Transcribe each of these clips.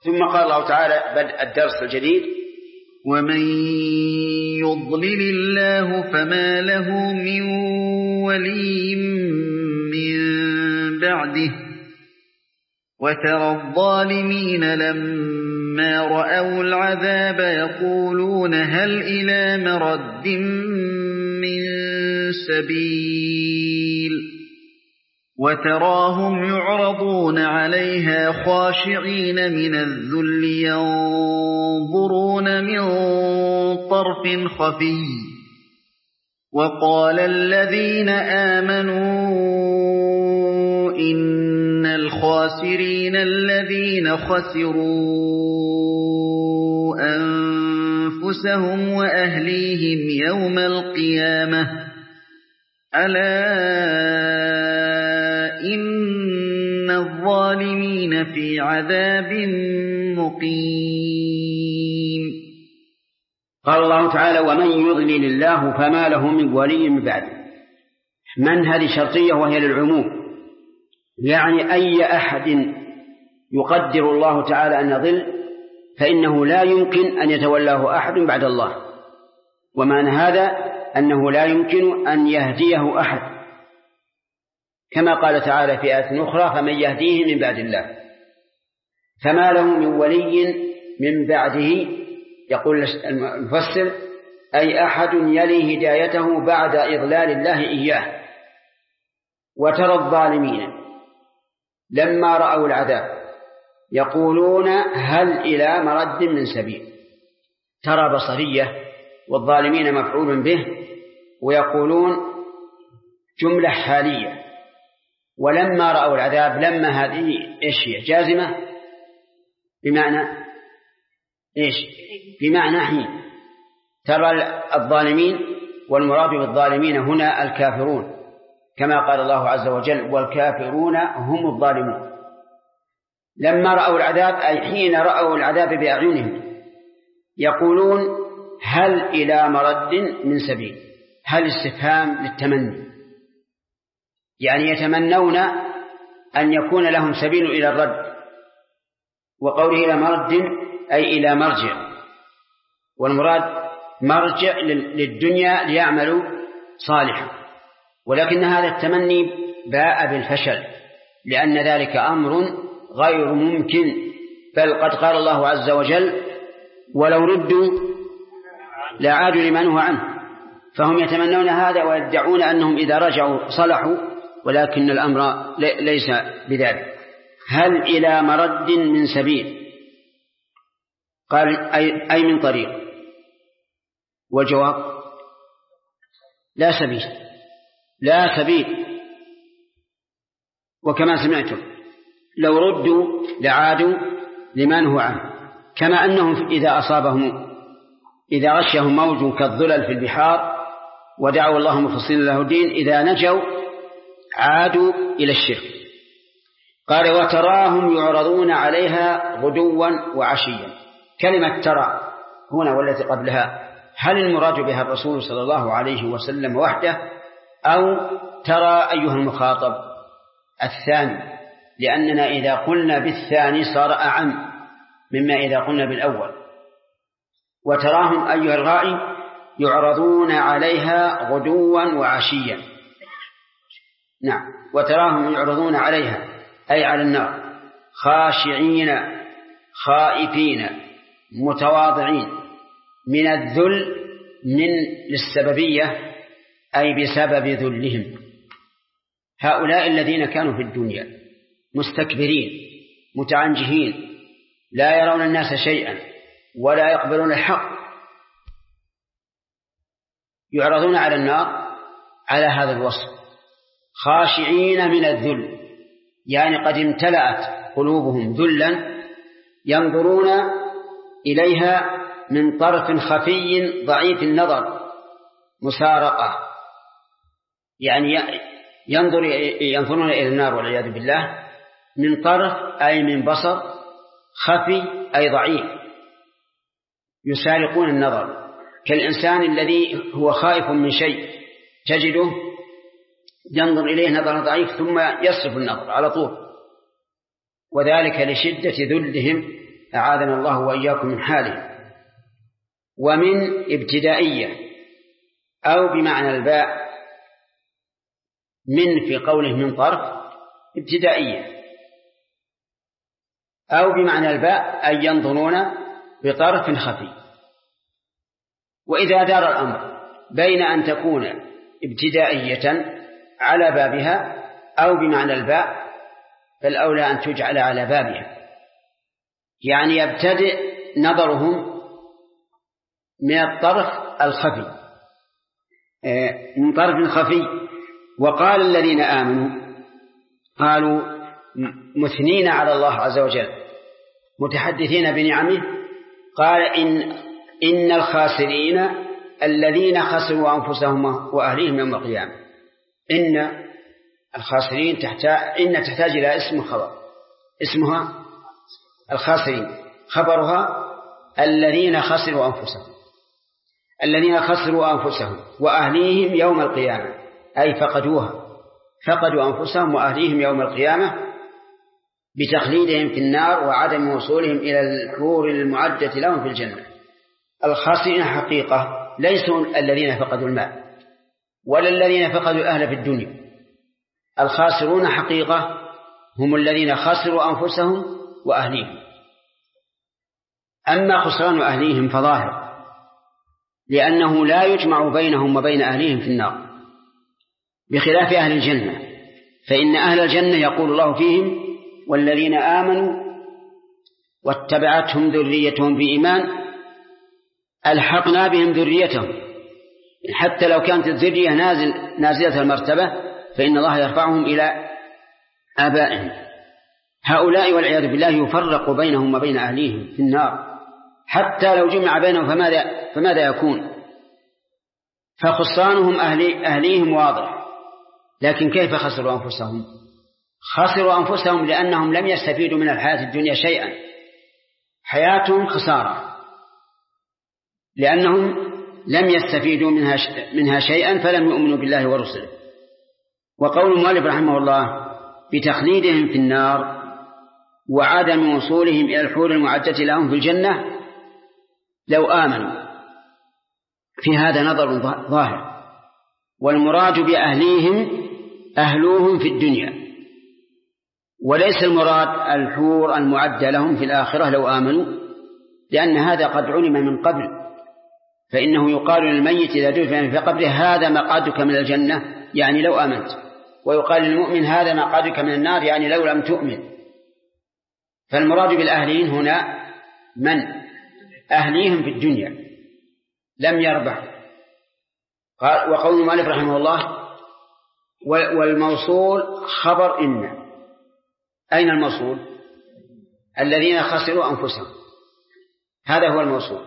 ثم قال الله تعالى بدء الدرس الجديد: ومن يضلل الله فما له من ولي من بعده وترى الظالمين لما رأوا العذاب يقولون هل إلى مرد من سبيل وتراهم يعرضون عليها خاشعين من الذل ينظرون من طرف خفي وقال الذين آمنوا إن الخاسرين الذين خسروا أنفسهم وأهليهم يوم القيامة ألا إن الظالمين في عذاب مقيم. قال الله تعالى: ومن يضلل الله فما له من ولي من بعده. من هذه شرطية وهي للعموم، يعني أي أحد يقدر الله تعالى أن يضل فإنه لا يمكن أن يتولاه أحد بعد الله، ومعنى هذا أنه لا يمكن أن يهديه أحد، كما قال تعالى في آية أخرى: فمن يهديه من بعد الله. فما له من ولي من بعده، يقول المفسر: أي أحد يلي هدايته بعد إضلال الله إياه. وترى الظالمين لما رأوا العذاب يقولون هل إلى مرد من سبيل. ترى بصرية، والظالمين مفعول به، ويقولون جملة حالية. ولما رأوا العذاب، لما هذه إيش هي؟ جازمة بمعنى إيش؟ بمعنى حين. ترى الظالمين، والمراد بالظالمين هنا الكافرون، كما قال الله عز وجل: والكافرون هم الظالمون. لما رأوا العذاب أي حين رأوا العذاب بأعينهم يقولون هل إلى مرد من سبيل. هل استفهام للتمني، يعني يتمنون أن يكون لهم سبيل إلى الرد. وقوله إلى مرد أي إلى مرجع، والمراد مرجع للدنيا ليعملوا صالحا، ولكن هذا التمني باء بالفشل، لأن ذلك أمر غير ممكن. بل قد قال الله عز وجل: ولو ردوا لعادوا لما نهوا عنه. فهم يتمنون هذا ويدعون أنهم إذا رجعوا صلحوا، ولكن الأمر ليس بذلك. هل إلى مرد من سبيل؟ قال أي من طريق. والجواب: لا سبيل، لا سبيل. وكما سمعتم لو ردوا لعادوا لما نهوا عنه، كما أنهم إذا غشهم موج كالظلل في البحار ودعوا الله مخلصين له الدين إذا نجوا عادوا إلى الشرك. قال: وتراهم يعرضون عليها غدوا وعشيا. كلمة ترى هنا والتي قبلها، هل المراد بها الرسول صلى الله عليه وسلم وحده، أو ترى أيها المخاطب الثاني؟ لأننا إذا قلنا بالثاني صار أعم مما إذا قلنا بالأول. وتراهم أيها الغائي يعرضون عليها غدوا وعشيا. نعم، وتراهم يعرضون عليها أي على النار خاشعين خائفين متواضعين. من الذل من للسببية أي بسبب ذلهم. هؤلاء الذين كانوا في الدنيا مستكبرين متعنجهين لا يرون الناس شيئا ولا يقبلون الحق، يعرضون على النار على هذا الوصف، خاشعين من الذل، يعني قد امتلأت قلوبهم ذلا، ينظرون إليها من طرف خفي ضعيف النظر مسارقة، يعني ينظرون إلى النار والعياذ بالله من طرف أي من بصر، خفي أي ضعيف، يسارقون النظر، كالإنسان الذي هو خائف من شيء تجده ينظر إليه نظر ضعيف ثم يصرف النظر على طول، وذلك لشدة ذلهم أعاذنا الله وإياكم من حاله. ومن ابتدائية أو بمعنى الباء، من في قوله من طرف ابتدائية، أو بمعنى الباء أن ينظرون بطرف خفي. وإذا دار الأمر بين أن تكون ابتدائية على بابها أو بمعنى الباء فالأولى أن تجعل على بابها، يعني يبتدئ نظرهم من الطرف الخفي، من طرف خفي. وقال الذين آمنوا، قالوا مثنين على الله عز وجل متحدثين بنعمه، قال إن الخاسرين الذين خسروا أنفسهم وأهليهم يوم القيامة. إن الخاسرين تحتاج إلى اسم خبر، اسمها الخاسرين، خبرها الذين خسروا أنفسهم، الذين خسروا أنفسهم وأهليهم يوم القيامة، أي فقدوا أنفسهم وأهليهم يوم القيامة بتخليدهم في النار وعدم وصولهم إلى الحور المعدة لهم في الجنة. الخاسرين حقيقة ليسوا الذين فقدوا المال ولا الذين فقدوا الأهل في الدنيا، الخاسرون حقيقة هم الذين خسروا أنفسهم وأهليهم. أما خسران أهليهم فظاهر، لأنه لا يجمع بينهم وبين أهليهم في النار، بخلاف أهل الجنة، فإن أهل الجنة يقول الله فيهم والذين آمنوا واتبعتهم ذريتهم بإيمان ألحقنا بهم ذريتهم، حتى لو كانت الذرية نازلة المرتبة فإن الله يرفعهم إلى آبائهم. هؤلاء والعياذ بالله يفرق بينهم وبين أهليهم في النار، حتى لو جمع بينهم فماذا يكون؟ فخسرانهم أهليهم واضح، لكن كيف خسروا أنفسهم؟ خسروا أنفسهم لأنهم لم يستفيدوا من الحياة الدنيا شيئا، حياتهم خسارة لأنهم لم يستفيدوا منها شيئا فلم يؤمنوا بالله ورسله. وقول المؤلف رحمه الله بتخليدهم في النار وعدم وصولهم إلى الحور المعدة لهم في الجنة، لو آمنوا في هذا نظر ظاهر، والمراد بأهليهم أهلوهم في الدنيا، وليس المراد الحور المعدة لهم في الآخرة لو آمنوا، لأن هذا قد علم من قبل، فإنه يقال للميت إذا دفن في قبره هذا مقعدك من الجنة، يعني لو آمنت، ويقال للمؤمن هذا مقعدك من النار، يعني لو لم تؤمن. فالمراد بالأهلين هنا من أهليهم في الدنيا لم يربح. وقول المؤلف رحمه الله والموصول خبر إن، أين الموصول؟ الذين خسروا أنفسهم، هذا هو الموصول.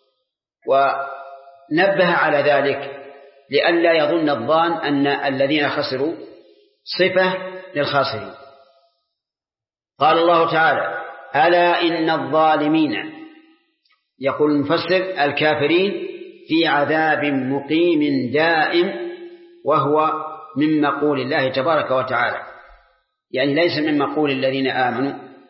ونبه على ذلك لئلا يظن الظان أن الذين خسروا صفة للخاسرين. قال الله تعالى ألا إن الظالمين، يقول المفسر الكافرين، في عذاب مقيم دائم، وهو من مقول الله تبارك وتعالى، يعني ليس من مقول الذين آمنوا.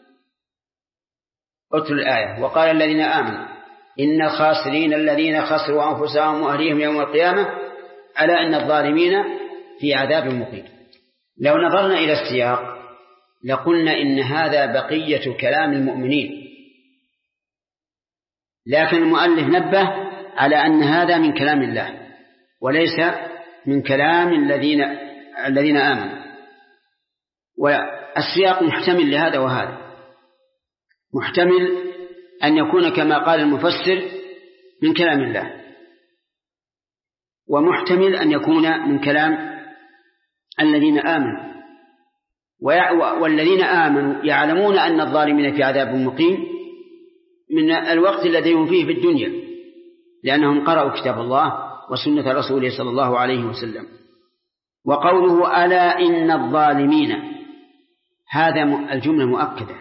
اتلوا الآية وقال الذين آمنوا إن الخاسرين الذين خسروا أنفسهم وأهليهم يوم القيامة ألا إن الظالمين في عذاب مقيم. لو نظرنا إلى السياق لقلنا إن هذا بقية كلام المؤمنين، لكن المؤلف نبه على أن هذا من كلام الله وليس من كلام الذين آمنوا. والسياق محتمل لهذا وهذا، محتمل أن يكون كما قال المفسر من كلام الله، ومحتمل أن يكون من كلام الذين آمنوا. والذين آمنوا يعلمون أن الظالمين في عذاب مقيم من الوقت الذي هم فيه في الدنيا، لأنهم قرأوا كتاب الله وسنة رسوله صلى الله عليه وسلم. وقوله ألا إن الظالمين، هذا الجملة مؤكدة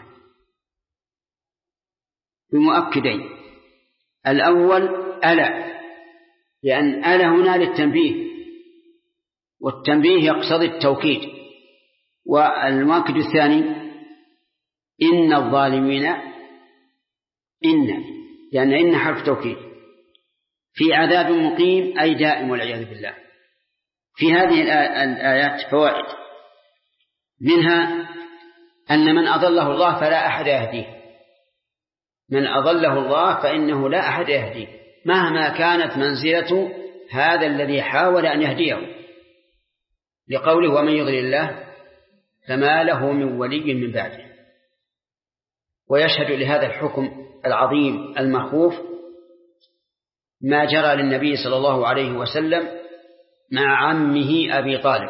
بمؤكدين. الأول ألا، لأن ألا هنا للتنبيه، والتنبيه يقتضي التوكيد. والمؤكد الثاني إن الظالمين لأن إن حرف توكيد، في عذاب مقيم أي دائم والعياذ بالله. في هذه الآيات فوائد، منها أن من أضله الله فلا أحد يهديه، من أضله الله فإنه لا أحد يهديه مهما كانت منزلة هذا الذي حاول أن يهديه، لقوله ومن يضلل الله فما له من ولي من بعده. ويشهد لهذا الحكم العظيم المخوف ما جرى للنبي صلى الله عليه وسلم مع عمه أبي طالب.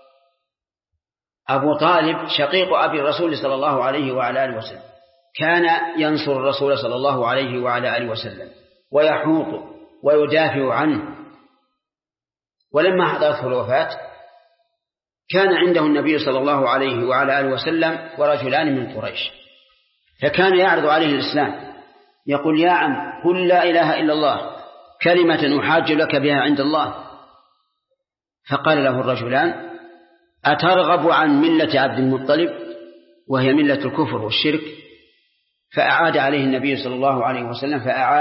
أبو طالب شقيق أبي الرسول صلى الله عليه وعلى آله وسلم، كان ينصر الرسول صلى الله عليه وعلى آله وسلم ويحوطه ويدافع عنه. ولما حضرته الوفاة كان عنده النبي صلى الله عليه وعلى آله وسلم ورجلان من قريش، فكان يعرض عليه الإسلام، يقول يا عم قل لا إله إلا الله كلمة أحاج لك بها عند الله. فقال له الرجلان أترغب عن ملة عبد المطلب وهي ملة الكفر والشرك؟ فأعاد عليه النبي صلى الله عليه وسلم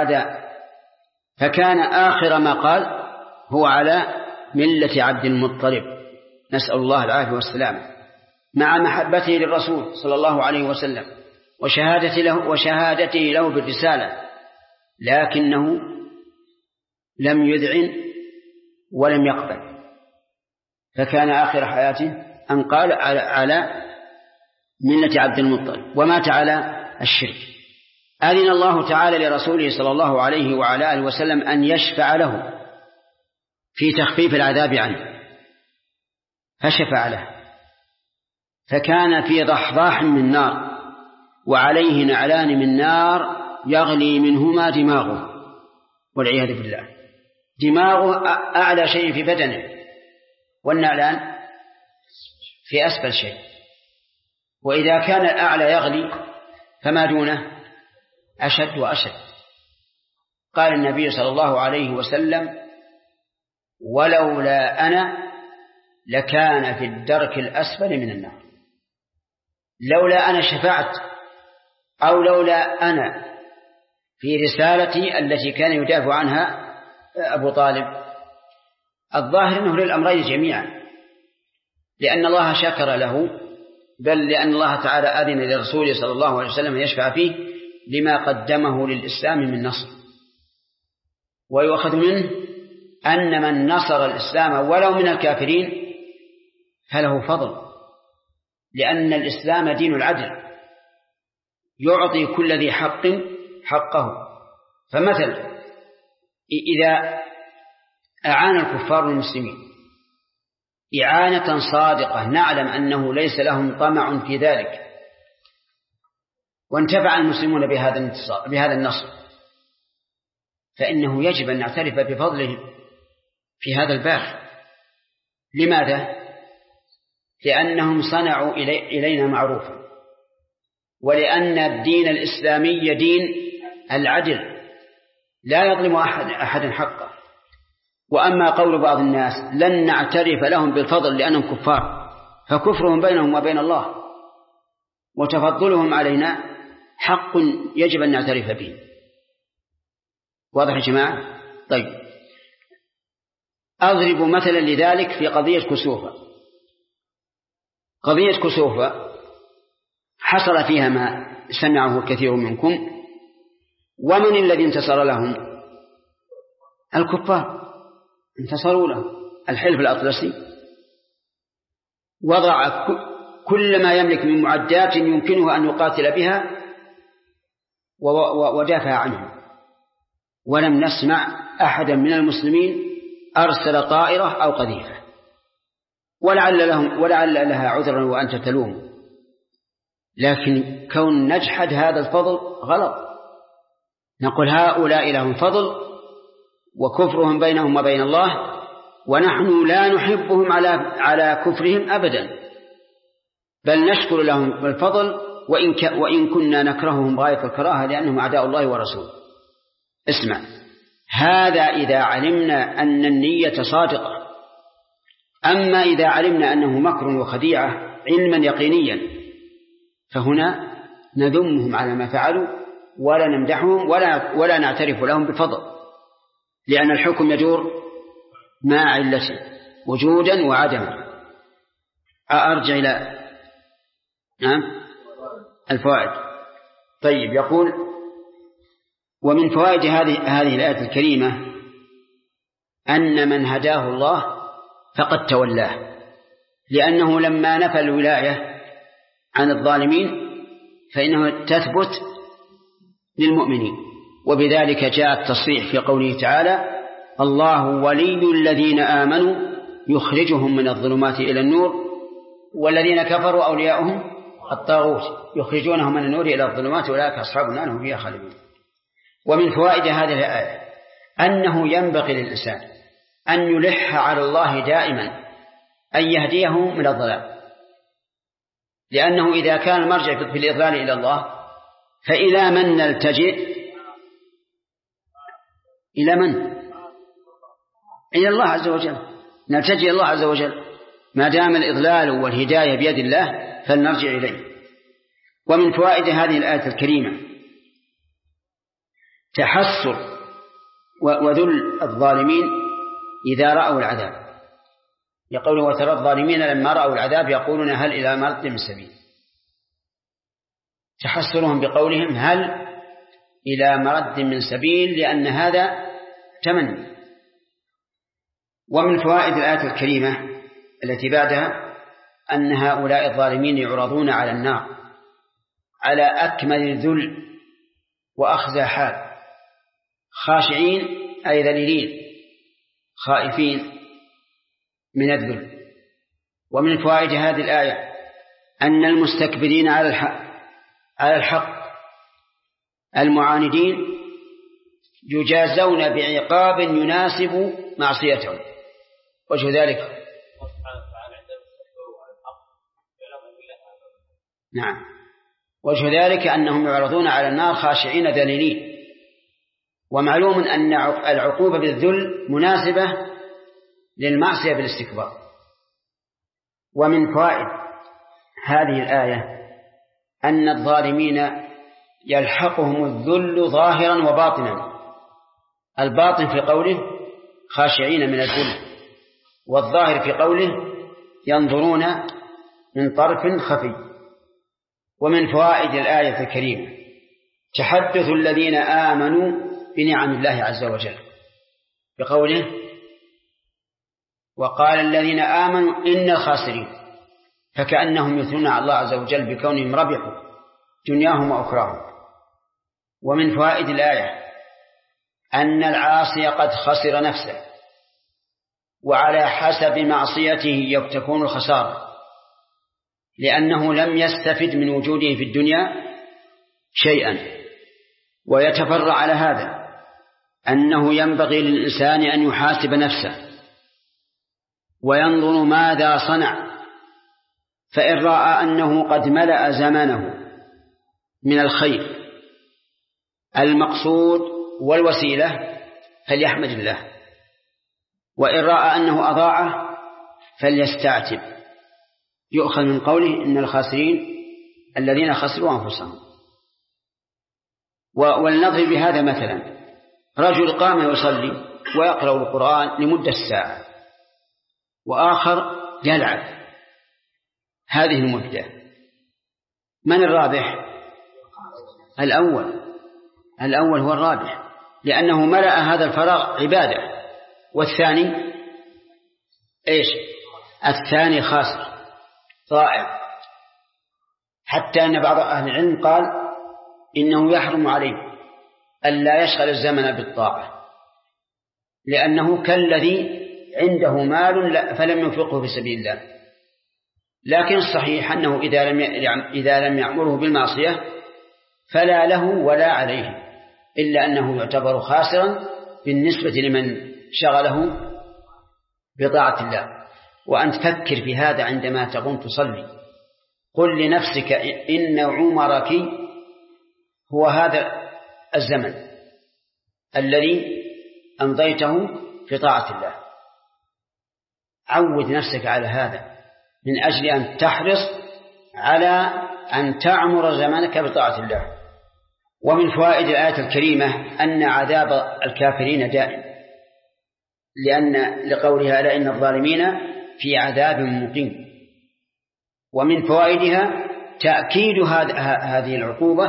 فكان آخر ما قال هو على ملة عبد المطلب، نسأل الله العافية والسلام، مع محبته للرسول صلى الله عليه وسلم وشهادته له بالرسالة، لكنه لم يذعن ولم يقبل، فكان آخر حياته أن قال على ملة عبد المطلب ومات على الشرك. أذن الله تعالى لرسوله صلى الله عليه وعلى آله وسلم أن يشفع له في تخفيف العذاب عنه، فشفع له، فكان في ضحضاح من نار وعليه نعلان من نار يغلي منهما دماغه والعياذ بالله. دماغه أعلى شيء في بدنه، والنعلان في أسفل شيء، وإذا كان الأعلى يغلي فما دونه أشد وأشد. قال النبي صلى الله عليه وسلم ولولا أنا لكان في الدرك الأسفل من النار. لولا أنا شفعت أو لولا أنا في رسالتي التي كان يدافع عنها أبو طالب. الظاهر أنه للأمرين جميعا، لأن الله شكر له، بل لأن الله تعالى أذن لرسوله صلى الله عليه وسلم يشفع فيه لما قدمه للإسلام من نصر. ويؤخذ منه أن من نصر الإسلام ولو من الكافرين فله فضل، لأن الإسلام دين العدل يعطي كل ذي حق حقه. فمثلا إذا أعان الكفار المسلمين إعانة صادقة نعلم أنه ليس لهم طمع في ذلك، وانتفع المسلمون بهذا النصر، فإنه يجب أن نعترف بفضله في هذا الباب. لماذا؟ لأنهم صنعوا إلينا معروفا، ولأن الدين الإسلامي دين العدل لا يظلم أحد حقه. وأما قول بعض الناس لن نعترف لهم بالفضل لأنهم كفار، فكفرهم بينهم وبين الله وتفضلهم علينا حق يجب أن نعترف به. واضح يا جماعة؟ طيب، أضرب مثلا لذلك في قضية كسوفة. قضية كسوفة حصل فيها ما سمعه الكثير منكم، ومن الذي انتصر لهم؟ الكفار انتصروا له. الحلف الأطلسي وضع كل ما يملك من معدات يمكنه أن يقاتل بها ودافع عنه، ولم نسمع أحدا من المسلمين أرسل طائرة أو قذيفة، ولعل لها عذرا وأنت تلوم. لكن كون نجحد هذا الفضل غلط. نقول هؤلاء لهم فضل وكفرهم بينهم وبين الله، ونحن لا نحبهم على كفرهم أبدا، بل نشكر لهم الفضل وإن كنا نكرههم غاية الكراهة لأنهم أعداء الله ورسوله. اسمع، هذا إذا علمنا أن النية صادقة. أما إذا علمنا أنه مكر وخديعة علما يقينيا فهنا نذمهم على ما فعلوا ولا نمدحهم ولا نعترف لهم بفضل، لأن الحكم يدور مع علته وجودا وعدما. أرجع إلى الفوائد. طيب، يقول: ومن فوائد هذه الآية الكريمة أن من هداه الله فقد تولاه، لأنه لما نفى الولاية عن الظالمين فإنه تثبت للمؤمنين، وبذلك جاء التصريح في قوله تعالى: الله ولي الذين آمنوا يخرجهم من الظلمات إلى النور والذين كفروا أولياؤهم الطاغوت يخرجونهم من النور إلى الظلمات أولئك أصحاب النار هم فيها خالدون. ومن فوائد هذه الآية أنه ينبغي للإنسان أن يلح على الله دائما أن يهديه من الضلال، لأنه إذا كان المرجع في الإضلال إلى الله فإلى من نلتجئ؟ إلى من؟ إلى الله عز وجل، نلتجئ إلى الله عز وجل. ما دام الإضلال والهداية بيد الله فلنرجع إليه. ومن فوائد هذه الآية الكريمة تحسر وذل الظالمين إذا رأوا العذاب، يقول: وترى الظالمين لما رأوا العذاب يقولون هل إلى مرد من سبيل. تحسرهم بقولهم هل إلى مرد من سبيل، لأن هذا تمني. ومن فوائد الآية الكريمة التي بعدها أن هؤلاء الظالمين يعرضون على النار على أكمل الذل وأخزى حال، خاشعين أي ذليلين خائفين من الذل. ومن فوائد هذه الآية أن المستكبرين على الحق المعاندين يجازون بعقاب يناسب معصيتهم. وجه ذلك نعم، وجه ذلك أنهم يعرضون على النار خاشعين ذليلين، ومعلوم أن العقوبة بالذل مناسبة للمعصية بالاستكبار. ومن فوائد هذه الآية أن الظالمين يلحقهم الذل ظاهرا وباطنا، الباطن في قوله خاشعين من الذل، والظاهر في قوله ينظرون من طرف خفي. ومن فوائد الآية الكريمة تحدث الذين آمنوا بنعم الله عز وجل بقوله: وقال الذين آمنوا إن الخاسرين، فكأنهم يثنون على الله عز وجل بكونهم ربحوا دنياهم وأخراهم. ومن فوائد الآية أن العاصي قد خسر نفسه، وعلى حسب معصيته تكون الخسارة، لأنه لم يستفد من وجوده في الدنيا شيئا. ويتفرع على هذا أنه ينبغي للإنسان أن يحاسب نفسه وينظر ماذا صنع، فإن رأى أنه قد ملأ زمانه من الخير المقصود والوسيلة فليحمد الله، وإن رأى أنه أضاعه فليستعتب. يؤخذ من قوله إن الخاسرين الذين خسروا أنفسهم. ولنضرب بهذا مثلا: رجل قام يصلي ويقرأ القرآن لمدة ساعة، وآخر يلعب هذه المدة، من الرابح؟ الأول هو الرابح، لأنه ملأ هذا الفراغ عبادة. والثاني إيش؟ الثاني خاسر ضائع، حتى أن بعض أهل العلم قال إنه يحرم عليه ألا يشغل الزمن بالطاعة، لأنه كالذي عنده مال فلم ينفقه في سبيل الله. لكن الصحيح أنه إذا لم يأمره بالمعصية فلا له ولا عليه، إلا أنه يعتبر خاسرا بالنسبة لمن شغله بطاعة الله. وأن تفكر في هذا عندما تقوم تصلي، قل لنفسك إن عمرك هو هذا الزمن الذي أمضيته في طاعة الله. عود نفسك على هذا من أجل أن تحرص على أن تعمر زمانك بطاعة الله. ومن فوائد الآية الكريمة أن عذاب الكافرين دائم، لقولها لئن الظالمين في عذاب مقيم. ومن فوائدها تأكيد هذه العقوبة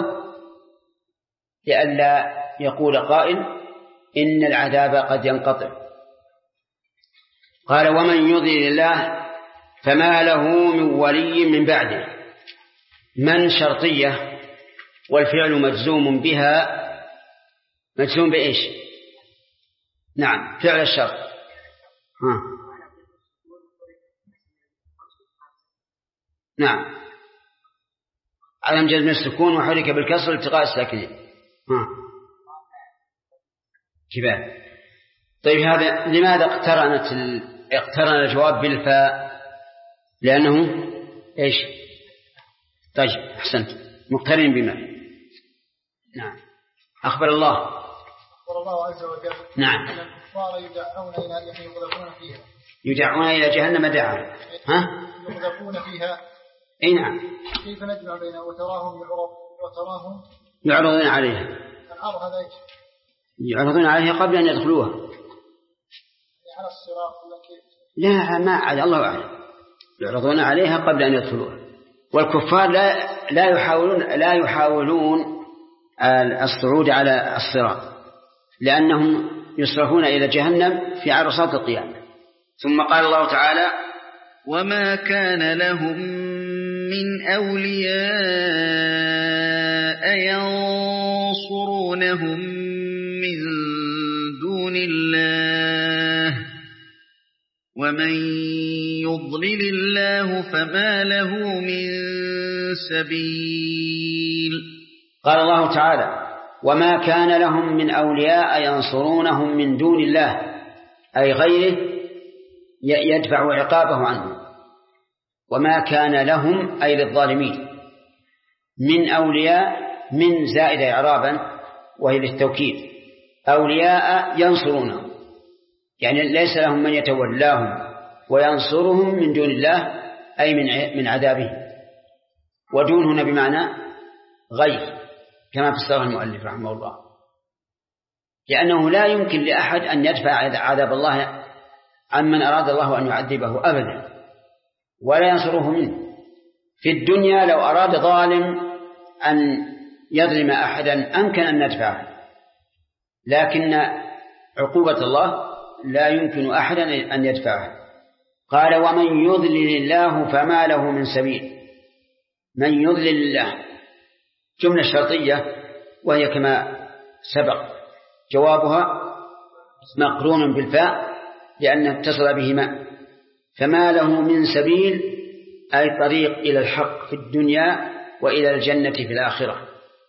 لئلا يقول قائل إن العذاب قد ينقطع. قال ومن يضلل الله فما له من ولي من بعده. من شرطية والفعل مجزوم بها، مجزوم بإيش؟ نعم فعل الشرط. نعم علم جزم السكون وحرك بالكسر التقاء الساكنين. كفاية. طيب هذا لماذا اقترن الجواب بالفاء؟ لأنه إيش؟ طيب أحسنت، مقترن بما. نعم أخبر الله عز وجل نعم أن الكفار يدعون إلى يقذفون فيها، يدعون إلى جهنم دعا يقذفون فيها. أي نعم. كيف نجمع بينه وتراهم يعرضون عليها؟ العرض هذا إيش؟ يعرضون عليها قبل أن يدخلوها على الصراط ولا كيف؟ لا ما على الله أعلم. يعرضون عليها قبل أن يدخلوها. والكفار لا يحاولون الصعود على الصراط لأنهم يصرفون إلى جهنم في عرصات القيامة. ثم قال الله تعالى وما كان لهم من أولياء ينصرونهم من دون الله ومن يضلل الله فما له من سبيل. قال الله تعالى وما كان لهم من أولياء ينصرونهم من دون الله، أي غيره يدفع عقابه عنهم. وما كان لهم أي للظالمين من أولياء، من زائد إعرابا وهي للتوكيد، أولياء ينصرونهم يعني ليس لهم من يتولاهم وينصرهم من دون الله أي من عذابه. ودون هنا بمعنى غير كما فسره المؤلف رحمه الله، لأنه لا يمكن لأحد أن يدفع عذاب الله عمن أراد الله أن يعذبه أبدا، ولا ينصره منه. في الدنيا لو أراد ظالم أن يظلم أحدا أمكن أن ندفعه، لكن عقوبة الله لا يمكن أحدا أن يدفعه. قال ومن يضلل الله فما له من سبيل. من يضلل الله جملة شرطية وهي كما سبق جوابها مقرون بالفاء لأنه اتصل بهما. فما له من سبيل أي طريق إلى الحق في الدنيا وإلى الجنة في الآخرة،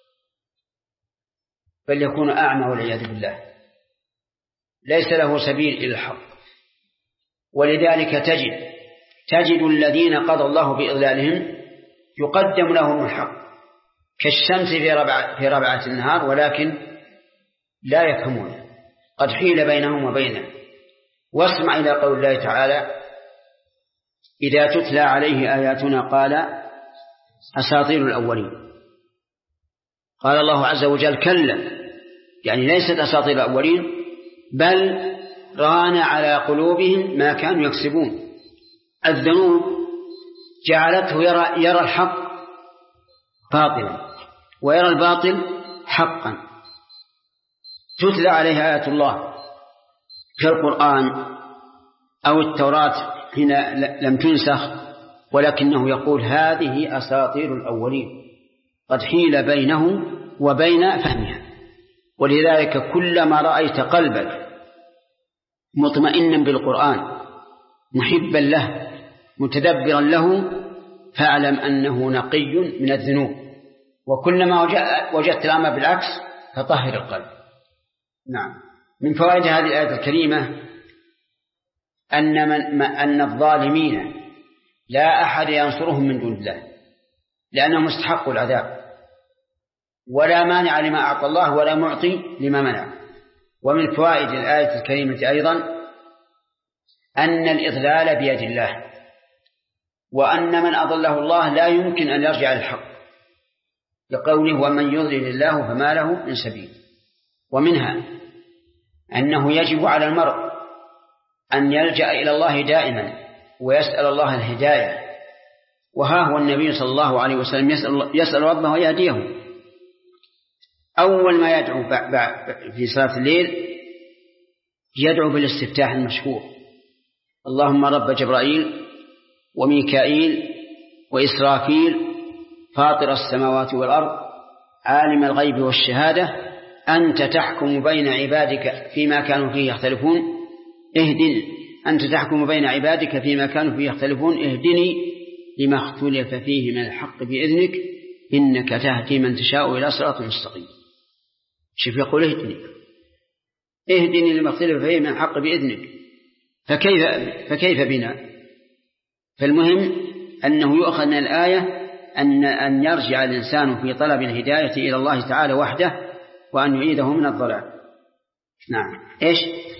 بل يكون أعمى والعياذ بالله، ليس له سبيل إلى الحق. ولذلك تجد الذين قضى الله بإضلالهم يقدم لهم الحق كالشمس في ربعة النهار ولكن لا يفهمون، قد حيل بينهم وبينه. واسمع إلى قول الله تعالى إذا تتلى عليه آياتنا قال أساطير الأولين. قال الله عز وجل كلا، يعني ليست أساطير الأولين بل ران على قلوبهم ما كانوا يكسبون. الذنوب جعلته يرى الحق باطلا ويرى الباطل حقا. تتلى عليه آيات الله كالقرآن أو التوراة هنا لم تنسخ، ولكنه يقول هذه أساطير الأولين قد حيل بينه وبين فهمها. ولذلك كلما رأيت قلبك مطمئنا بالقرآن محبا له متدبرا له فاعلم أنه نقي من الذنوب، وكلما وجدت الأمر بالعكس فطهر القلب. نعم. من فوائد هذه الآية الكريمة أن الظالمين لا أحد ينصرهم من دون الله لأنهم مستحقوا العذاب، ولا مانع لما أعطى الله ولا معطي لما منع. ومن فوائد الآية الكريمة أيضا أن الإضلال بيد الله، وأن من أضله الله لا يمكن أن يرجع للحق، لقوله ومن يضلل الله فما له من سبيل. ومنها أنه يجب على المرء أن يلجأ إلى الله دائما ويسأل الله الهداية، وها هو النبي صلى الله عليه وسلم يسأل ربه ويهديه. أول ما يدعو في صلاة الليل يدعو بالاستفتاح المشهور: اللهم رب جبرائيل وميكائيل وإسرافيل فاطر السماوات والأرض عالم الغيب والشهادة أنت تحكم بين عبادك فيما كانوا فيه يختلفون اهدني لما اختلف فيه من الحق بإذنك إنك تهدي من تشاء إلى صراط مستقيم. شوف يقول اهدني لما اختلف فيه من الحق بإذنك، فكيف بنا؟ فالمهم أنه يؤخذ من الآية أن يرجع الإنسان في طلب الهداية إلى الله تعالى وحده وأن يعيده من الضلال. نعم. إيش؟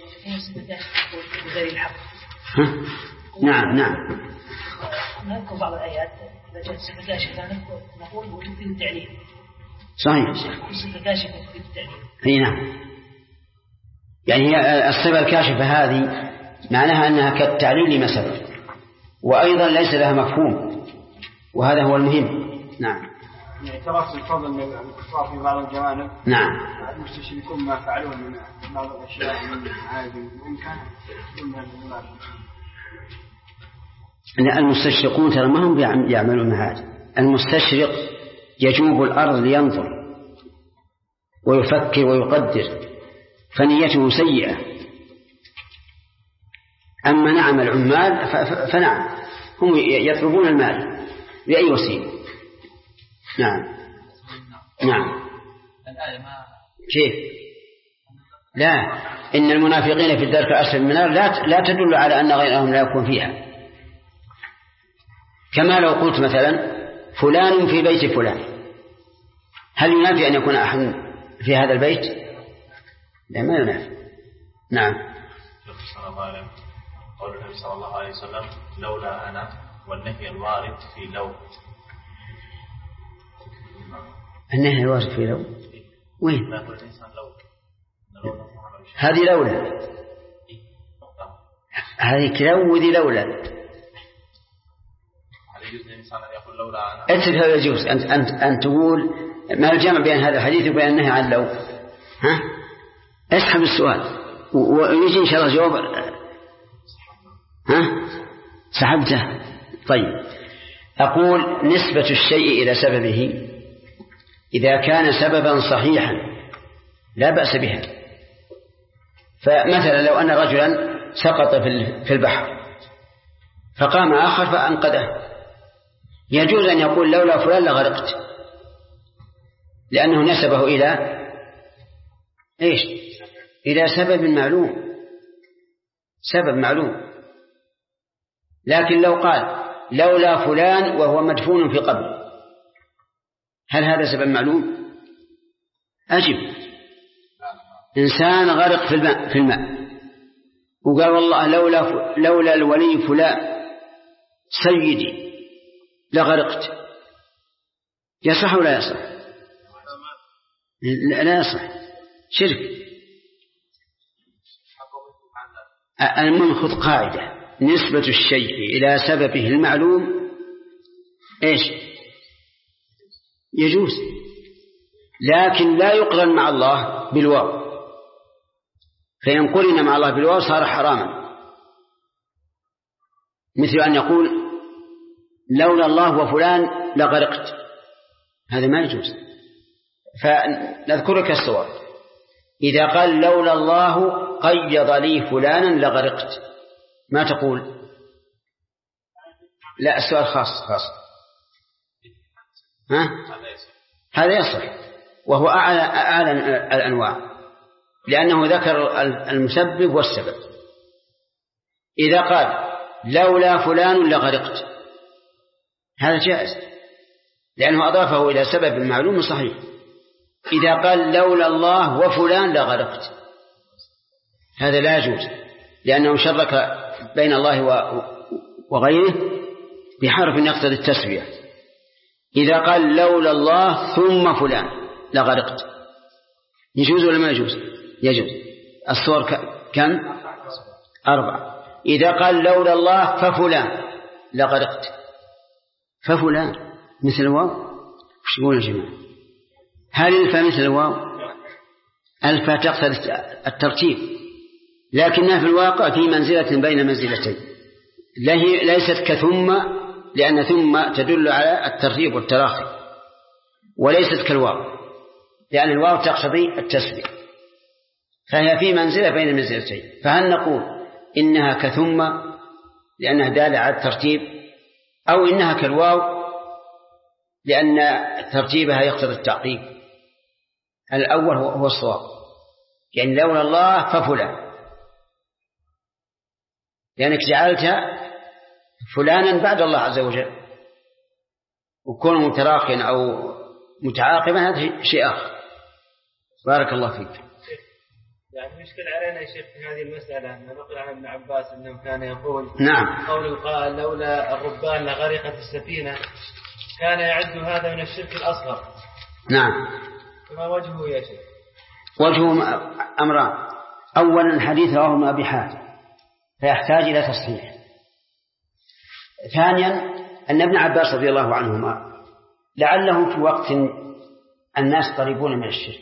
نعم نذكر بعض الآيات إذا جاءت صفة كاشفة نقول وتفيد التعليل. صحيح. صفة كاشفة تفيد التعليل. أي نعم. يعني هي الصفة الكاشفة هذه معناها أنها كالتعليل لما سبق، وأيضا ليس لها مفهوم، وهذا هو المهم. نعم. يعني تراص الفضل من الكفار في بعض الجوانب. نعم. المستشركون ما فعلوه من بعض الأشياء من عادي ممكن المستشرقون ترى ما هم يعملون هذا. المستشرق يجوب الأرض لينظر ويفكر ويقدر، فنيته سيئة. أما نعم العمال فنعم هم يطلبون المال بأي وسيلة. نعم. كيف؟ لا، إن المنافقين في الدرك الأسفل من النار لا تدل على أن غيرهم لا يكون فيها. كما لو قلت مثلا فلان في بيت فلان، هل ينافي أن يكون أحد في هذا البيت؟ لا، ما ينافي. نعم. قول النبي صلى الله عليه وسلم لولا أنا، والنهي الوارد في لو. النهي الوارد في لو وين؟ هذه لولا، هذه كلو ذي لولا. اترك هذا يجوز. أن تقول ما الجمع بين هذا الحديث وبين النهي عن لو؟ ها؟ اسحب السؤال ويجي إن شاء الله جواب. ها؟ سحبته. طيب، أقول نسبة الشيء إلى سببه إذا كان سببا صحيحا لا بأس بها. فمثلا لو أن رجلا سقط في البحر فقام آخر فأنقذه، يجوز أن يقول لولا فلان لغرقت، لأنه نسبه إلى إيش؟ إلى سبب معلوم. لكن لو قال لولا فلان وهو مدفون في قبر، هل هذا سبب معلوم؟ أجب. إنسان غرق في الماء وقال والله لولا الولي فلان سيدي لغرقت، يصح ولا يصح؟ لا يصح، شرك. المهم خذ قاعدة: نسبة الشيء إلى سببه المعلوم إيش؟ يجوز، لكن لا يقرن مع الله بالواو، فإن قرن مع الله بالواو صار حراما. مثل أن يقول لولا الله وفلان لغرقت، هذا ما يجوز. فنذكرك الصور: إذا قال لولا الله قيض لي فلانا لغرقت، ما تقول؟ لا، السؤال خاص. ها؟ هذا يصح، وهو أعلى الأنواع، لأنه ذكر المسبب والسبب. إذا قال لولا فلان لغرقت، هذا جائز لأنه أضافه إلى سبب معلوم صحيح. إذا قال لولا الله وفلان لغرقت، هذا لا يجوز، لأنه شرك بين الله وغيره بحرف يقتضي التسوية. إذا قال لولا الله ثم فلان لغرقت، يجوز ولا ما يجوز؟ يجوز. الصور كم؟ 4. إذا قال لولا الله ففلان لغرقت، ففلان مثل الواو، وش يقول يا جماعة؟ هل الفا مثل الواو؟ الفا تقصد الترتيب، لكنها في الواقع في منزلة بين منزلتين، ليست كثم، لأن ثم تدل على الترتيب والتراخي، وليست كالواو لأن الواو تقتضي التسبيح، فهي في منزلة بين المنزلتين. فهل نقول إنها كثم لأنها دالة على الترتيب، أو إنها كالواو لأن ترتيبها يقتضي التعقيب؟ الأول هو الصواب، يعني لولا الله ففلان، لأنك جعلت فلانا بعد الله عز وجل، وكون متراخيا أو متعاقبا هذا شيء آخر. بارك الله فيك. يعني مشكل علينا يا شيخ في هذه المسألة أن نقل عن ابن عباس أنه كان يقول نعم قول القائل لولا الربان لغرقت السفينة، كان يعد هذا من الشرك الأصغر. نعم. فما وجهه يا شيخ؟ وجهه أمران. أولا الحديث رواه ابن أبي حاتم فيحتاج إلى تصحيح. ثانيا أن ابن عباس رضي الله عنهما لعله في وقت الناس قريبون من الشرك،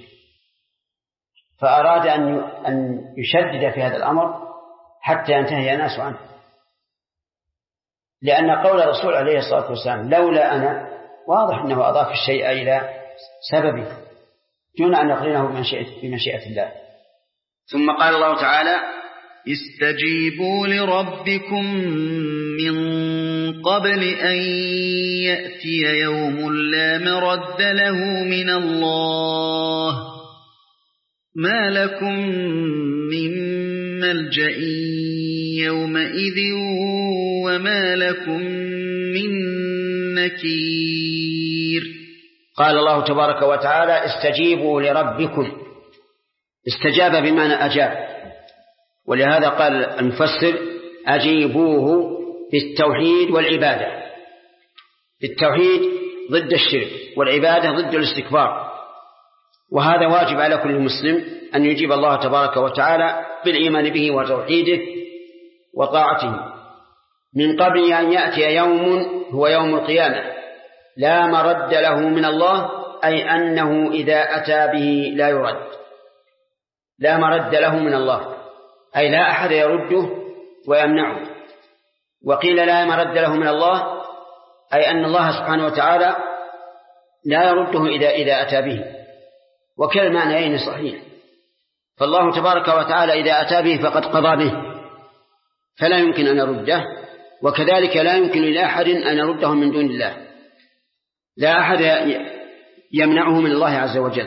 فأراد أن يشدد في هذا الأمر حتى ينتهي الناس عنه، لأن قول الرسول عليه الصلاة والسلام لولا أنا واضح أنه أضاف الشيء إلى سببه دون أن يقرنه بمشيئة الله. ثم قال الله تعالى استجيبوا لربكم من قبل أن يأتي يوم لا مرد له من الله ما لكم من ملجأ يومئذ وما لكم من نكير. قال الله تبارك وتعالى استجيبوا لربكم. استجاب بمعنى أجاب، ولهذا قال المفسر أجيبوه بالتوحيد والعبادة. بالتوحيد ضد الشرك، والعبادة ضد الاستكبار، وهذا واجب على كل مسلم أن يجيب الله تبارك وتعالى بالإيمان به وتوحيده وطاعته من قبل أن يأتي يوم هو يوم القيامة لا مرد له من الله، أي أنه إذا أتى به لا يرد، لا مرد له من الله، أي لا أحد يرده ويمنعه. وقيل لا مرد له من الله أي أن الله سبحانه وتعالى لا يرده إذا أتى به، وكلا المعنيين صحيح. فالله تبارك وتعالى إذا أتى به فقد قضى به فلا يمكن أن يرده، وكذلك لا يمكن لأحد أن يرده من دون الله، لا أحد يمنعه من الله عز وجل.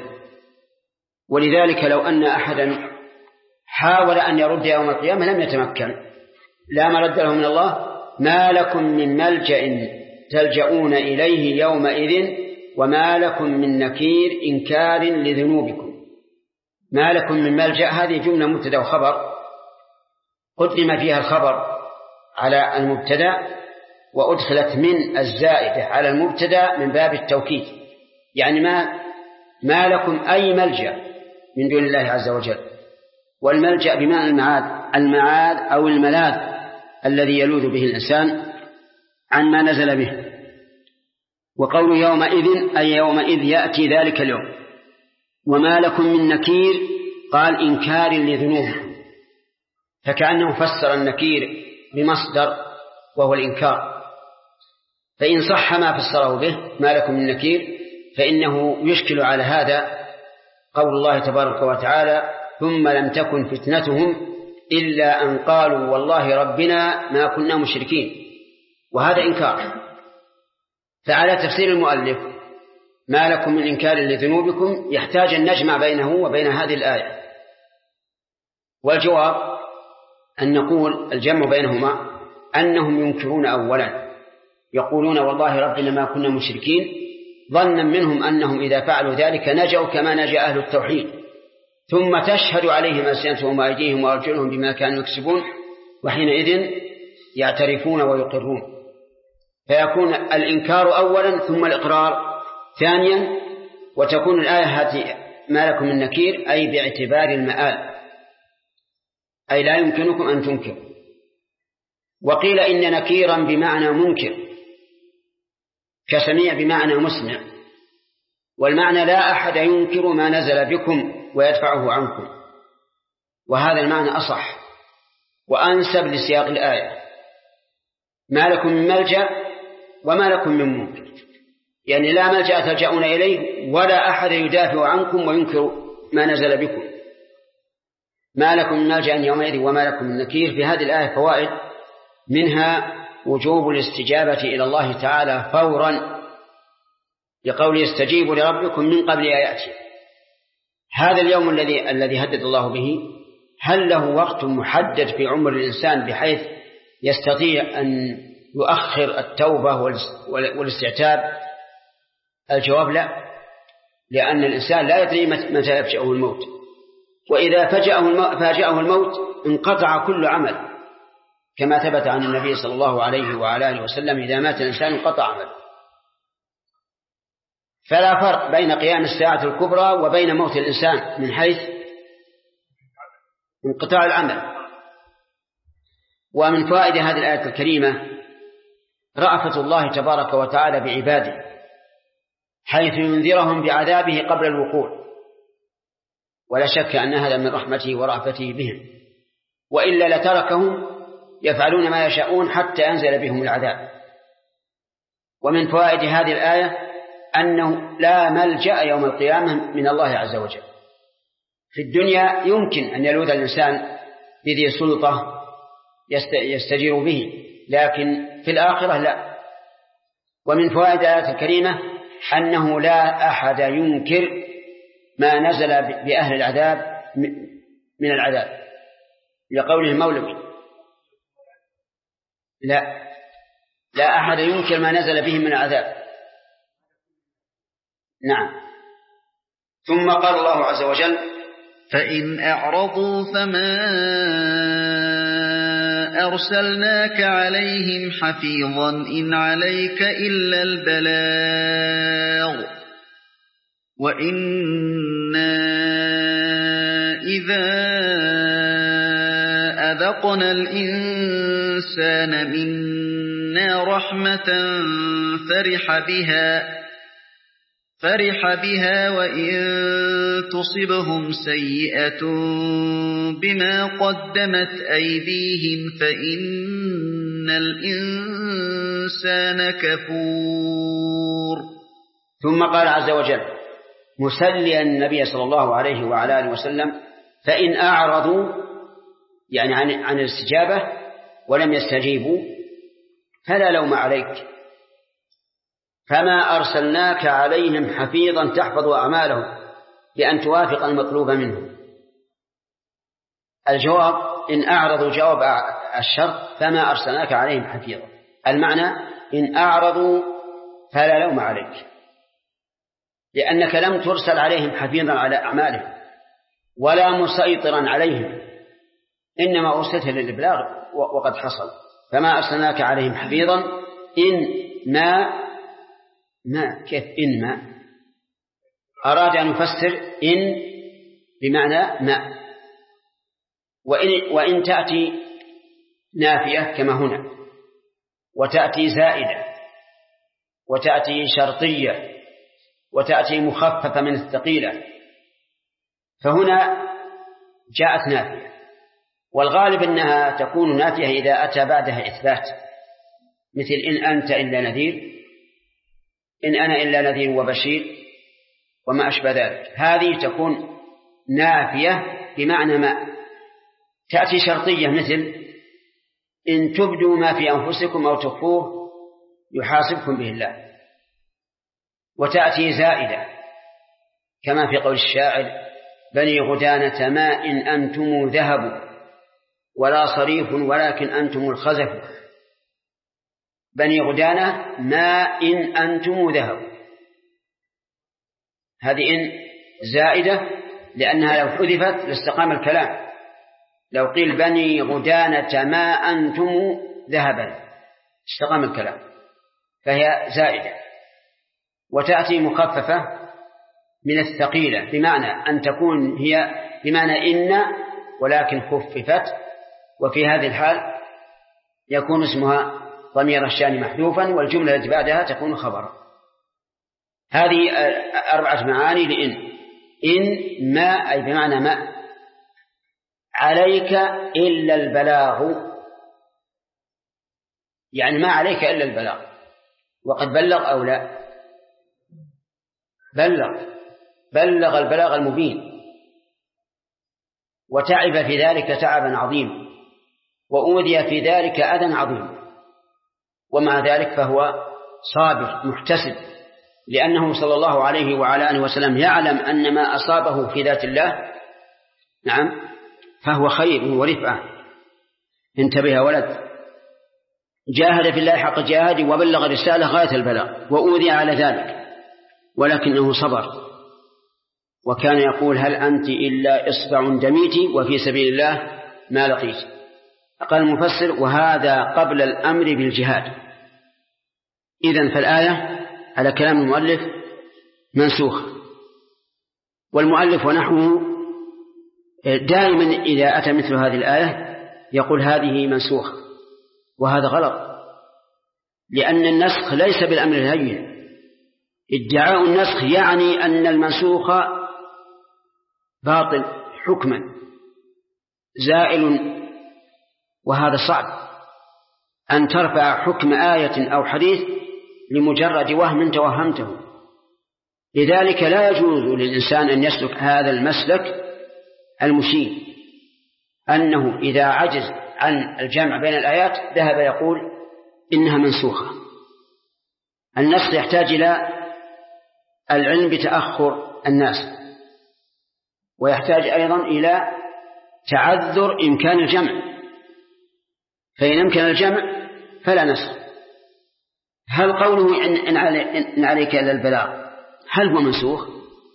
ولذلك لو أن أحدا حاول أن يرد يوم القيامة لم يتمكن. لا مرد له من الله ما لكم من ملجأ تلجؤون إليه يومئذ وما لكم من نكير إنكار لذنوبكم. ما لكم من ملجأ هذه جملة مبتدأ وخبر قدم فيها الخبر على المبتدأ وأدخلت من الزائدة على المبتدأ من باب التوكيد، يعني ما لكم أي ملجأ من دون الله عز وجل. والملجأ بمعنى المعاد أو الملاذ الذي يلوذ به الإنسان عن ما نزل به. وقول يومئذ أي يومئذ يأتي ذلك اليوم. وما لكم من نكير قال إنكار لذنوبكم، فكأنه فسر النكير بمصدر وهو الإنكار، فإن صح ما فسره به ما لكم من نكير فإنه يشكل على هذا قول الله تبارك وتعالى ثم لم تكن فتنتهم إلا أن قالوا والله ربنا ما كنا مشركين، وهذا إنكار. فعلى تفسير المؤلف ما لكم من إنكار لذنوبكم يحتاج أن نجمع بينه وبين هذه الآية، والجواب أن نقول الجمع بينهما أنهم ينكرون أولا، يقولون والله ربنا ما كنا مشركين ظنا منهم أنهم إذا فعلوا ذلك نجوا كما نجا أهل التوحيد، ثم تشهد عليهم ألسنتهم وأيديهم وأرجلهم بما كانوا يكسبون وحينئذ يعترفون ويقرون. فيكون الإنكار أولا ثم الإقرار ثانيا، وتكون الآية هذه ما لكم من نكير أي باعتبار المآل، أي لا يمكنكم أن تنكروا. وقيل إن نكيرا بمعنى منكر كسميع بمعنى مسمع، والمعنى لا أحد ينكر ما نزل بكم ويدفعه عنكم، وهذا المعنى أصح وأنسب لسياق الآية. ما لكم من ملجأ وما لكم من منكر، يعني لا ملجأ تلجأون إليه ولا أحد يدافع عنكم وينكر ما نزل بكم. ما لكم من ملجأ يومئذ وما لكم من نكير. في هذه الآية فوائد، منها وجوب الاستجابة إلى الله تعالى فورا، لقول استجيبوا لربكم من قبل أن يأتي. هذا اليوم الذي هدد الله به، هل له وقت محدد في عمر الإنسان بحيث يستطيع أن يؤخر التوبة والاستعتاب؟ الجواب لا، لأن الإنسان لا يدري متى يفجأه الموت، وإذا فاجأه الموت انقطع كل عمل، كما ثبت عن النبي صلى الله عليه وعلى آله وسلم إذا مات الإنسان انقطع عمله. فلا فرق بين قيام الساعة الكبرى وبين موت الإنسان من حيث انقطاع العمل. ومن فوائد هذه الآية الكريمة رأفة الله تبارك وتعالى بعباده، حيث ينذرهم بعذابه قبل الوقوع، ولا شك أن هذا من رحمته ورأفته بهم، وإلا لتركهم يفعلون ما يشاءون حتى ينزل بهم العذاب. ومن فوائد هذه الآية أنه لا ملجأ يوم القيامة من الله عز وجل. في الدنيا يمكن أن يلوذ الإنسان بذي سلطة يستجير به، لكن في الآخرة لا. ومن فوائد الآية الكريمة أنه لا أحد ينكر ما نزل بأهل العذاب من العذاب، لقوله المولوي لا أحد ينكر ما نزل به من العذاب. نعم. ثم قال الله عز وجل: فإن أعرضوا فما أرسلناك عليهم حفيظا إن عليك إلا البلاغ وإنا إذا أذقنا الإنسان منا رحمة فرح بها وإن تصبهم سيئة بما قدمت أيديهم فإن الإنسان كفور. ثم قال عز وجل مسليا النبي صلى الله عليه وعلى آله وسلم: فإن أعرضوا، يعني عن الاستجابة ولم يستجيبوا، فلا لوم عليك، فما أرسلناك عليهم حفيظا تحفظ أعمالهم بأن توافق المطلوب منهم. الجواب إن أعرضوا جواب الشرط، فما أرسلناك عليهم حفيظا، المعنى إن أعرضوا فلا لوم عليك، لأنك لم ترسل عليهم حفيظا على أعمالهم ولا مسيطرا عليهم، إنما أرسلت للإبلاغ وقد حصل. فما أرسلناك عليهم حفيظا إن ما كيف إن ما أراد أن يفسر إن بمعنى ما، وإن تأتي نافية كما هنا، وتأتي زائدة، وتأتي شرطية، وتأتي مخففة من الثقيلة، فهنا جاءت نافية، والغالب أنها تكون نافية إذا أتى بعدها إثبات، مثل إن أنت إلا نذير، إن أنا إلا نذير وبشير وما أشبه ذلك. هذه تكون نافية بمعنى ما. تأتي شرطية مثل إن تبدوا ما في أنفسكم أو تخفوه يحاسبكم به الله. وتأتي زائدة كما في قول الشاعر: بني غدانة ما إن أنتم ذهب ولا صريف ولكن أنتم الخزف. بني غدانة ما إن أنتم ذهب، هذه إن زائدة لأنها لو حذفت لاستقام الكلام. لو قيل بني غدانة ما أنتم ذهبا استقام الكلام. فهي زائدة، وتأتي مخففة من الثقيلة، بمعنى أن تكون هي بمعنى إن ولكن خففت، وفي هذه الحال يكون اسمها ضمير الشأن محذوفا، والجملة التي بعدها تكون خبرا. هذه 4 معاني لإن. إن ما أي بمعنى ما، عليك إلا البلاغ، يعني ما عليك إلا البلاغ، وقد بلغ أو لا؟ بلغ البلاغ المبين، وتعب في ذلك تعبا عظيما، وأوذي في ذلك أذى عظيم، ومع ذلك فهو صابر محتسب، لأنه صلى الله عليه وعلى آله وسلم يعلم أن ما أصابه في ذات الله نعم فهو خير ورفعة. انتبه يا ولد، جاهد في الله حق جهاده وبلغ رسالة غاية البلاغ، وأوذي على ذلك ولكنه صبر، وكان يقول هل أنت إلا إصبع دميتي وفي سبيل الله ما لقيت. قال المفسر وهذا قبل الأمر بالجهاد. إذن فالآية على كلام المؤلف منسوخ، والمؤلف ونحوه دائما إذا أتى مثل هذه الآية يقول هذه منسوخة، وهذا غلط، لأن النسخ ليس بالأمر الهين. ادعاء النسخ يعني أن المنسوخ باطل حكما زائل، وهذا صعب أن ترفع حكم آية أو حديث لمجرد وهم توهمته. لذلك لا يجوز للإنسان أن يسلك هذا المسلك المشير، أنه إذا عجز عن الجمع بين الآيات ذهب يقول إنها منسوخة. النسخ يحتاج إلى العلم بتأخر الناس، ويحتاج أيضا إلى تعذر إمكان الجمع، فإن أمكن الجمع فلا نسخ. هل قوله إن عليك إلا البلاغ هل هو منسوخ؟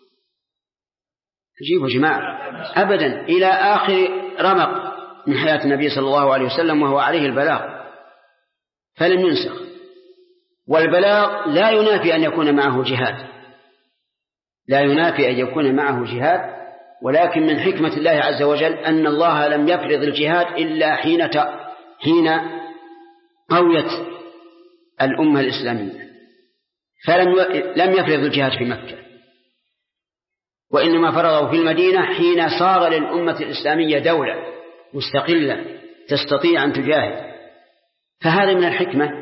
جيبوا جماعة أبدا، إلى آخر رمق من حياة النبي صلى الله عليه وسلم وهو عليه البلاغ فلم ينسخ. والبلاغ لا ينافي أن يكون معه جهاد، لا ينافي أن يكون معه جهاد، ولكن من حكمة الله عز وجل أن الله لم يفرض الجهاد إلا حين قويت الأمة الإسلامية، فلم يفرض الجهاد في مكة، وإنما فرضه في المدينة حين صار للأمة الإسلامية دولة مستقلة تستطيع أن تجاهد. فهذا من الحكمة،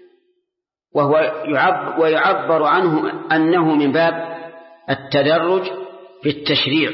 ويعبر عنه أنه من باب التدرج في التشريع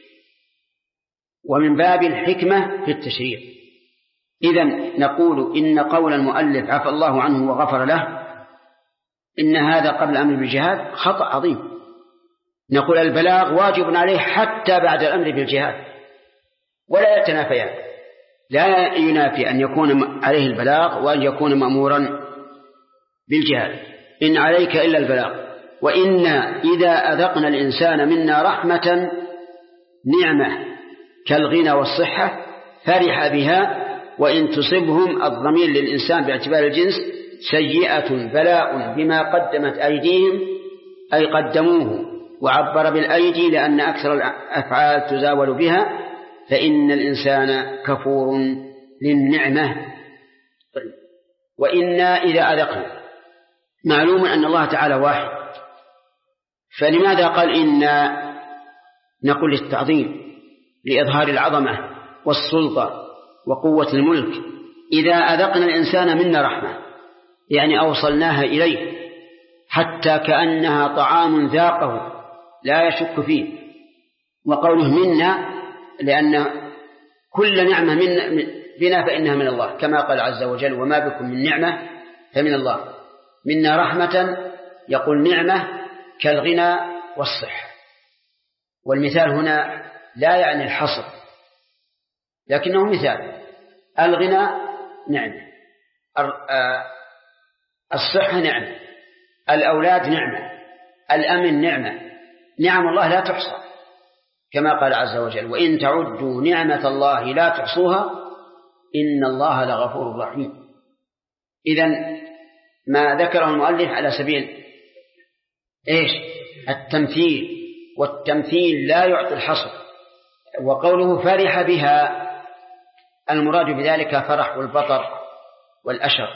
ومن باب الحكمة في التشريع. إذن نقول إن قول المؤلف عفى الله عنه وغفر له إن هذا قبل الأمر بالجهاد خطأ عظيم. نقول البلاغ واجب عليه حتى بعد الأمر بالجهاد، ولا يتنافيان، لا ينافي أن يكون عليه البلاغ وأن يكون مأمورا بالجهاد. إن عليك إلا البلاغ، وإنا إذا أذقنا الإنسان منا رحمة نعمة كالغنى والصحة فرح بها، وإن تصبهم الضمير للإنسان باعتبار الجنس سيئة بلاء بما قدمت أيديهم أي قدموه، وعبر بالأيدي لأن أكثر الأفعال تزاول بها، فإن الإنسان كفور للنعمة. وإنا إذا أذقنا، معلوم أن الله تعالى واحد، فلماذا قال إنا؟ نقول للتعظيم لإظهار العظمة والسلطة وقوة الملك. إذا أذقنا الإنسان منا رحمة يعني أوصلناها إليه حتى كأنها طعام ذاقه لا يشك فيه. وقوله منا لأن كل نعمة بنا فإنها من الله، كما قال عز وجل وما بكم من نعمة فمن الله. منا رحمة يقول نعمة كالغنى والصحة، والمثال هنا لا يعني الحصر لكنه مثال. الغنى نعمة، الصحة نعمة، الأولاد نعمة، الأمن نعمة. نعم الله لا تحصى، كما قال عز وجل وإن تعدوا نعمة الله لا تحصوها إن الله لغفور رحيم. إذن ما ذكره المؤلف على سبيل إيش؟ التمثيل، والتمثيل لا يعطي الحصر. وقوله فرح بها المراد بذلك فرح والبطر والأشر،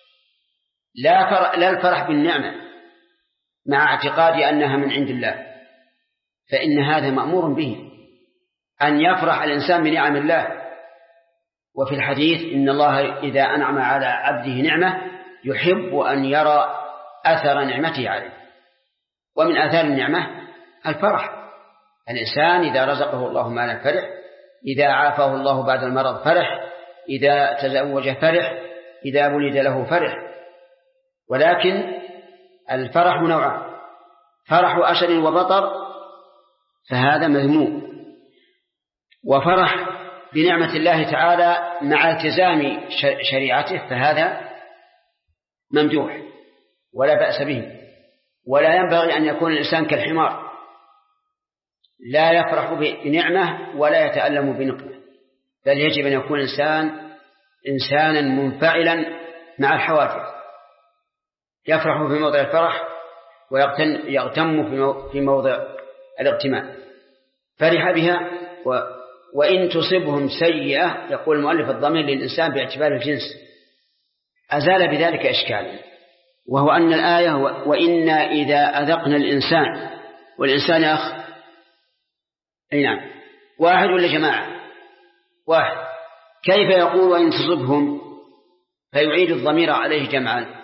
لا الفرح بالنعمة مع اعتقاد أنها من عند الله، فإن هذا مأمور به أن يفرح الإنسان بنعم الله. وفي الحديث إن الله إذا أنعم على عبده نعمة يحب أن يرى أثر نعمته عليه، ومن آثار النعمة الفرح. الإنسان إذا رزقه الله مالا فرح، إذا عافاه الله بعد المرض فرح، إذا تزوج فرح، إذا ولد له فرح. ولكن الفرح نوعان: فرح أشر وبطر فهذا مذموم، وفرح بنعمة الله تعالى مع التزام شريعته فهذا ممدوح ولا بأس به. ولا ينبغي أن يكون الإنسان كالحمار لا يفرح بنعمة ولا يتألم بنقمة، بل يجب أن يكون إنسانا منفعلا مع الحوادث، يفرح في موضع الفرح ويغتم في موضع الاغتمام. فرح بها وإن تصبهم سيئة، يقول المؤلف الضمير للإنسان باعتبار الجنس، أزال بذلك إشكالا، وهو أن الآية وإنا إذا أذقنا الإنسان، والإنسان يا أخ أي نعم واحد ولا جماعة؟ واحد. كيف يقول وإن تصبهم فيعيد الضمير عليه جمعا؟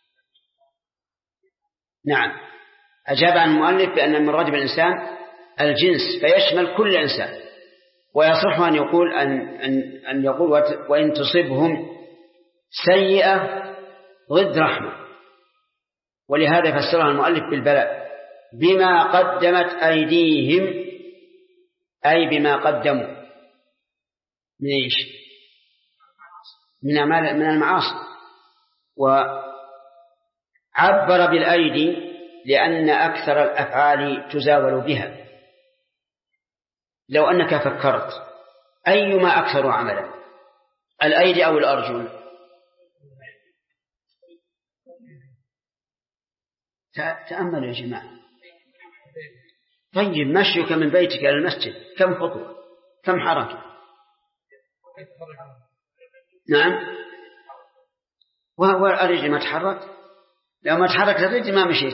نعم، أجاب عن المؤلف بأن المراد بالإنسان الجنس فيشمل كل إنسان، ويصح أن يقول أن يقول وإن تصبهم سيئة ضد رحمة، ولهذا فسرها المؤلف بالبلاء بما قدمت أيديهم، أي بما قدموا من إيش؟ من المعاصي. وعبر بالأيدي لأن أكثر الأفعال تزاول بها. لو أنك فكرت أيما أكثر عملا، الأيدي أو الأرجل؟ تأملوا يا جماعة. طيب مشيك من بيتك إلى المسجد كم خطوة؟ كم حركة؟ نعم. والرجل ما تحرك؟ لو ما تحركت الرجل ما مشيت.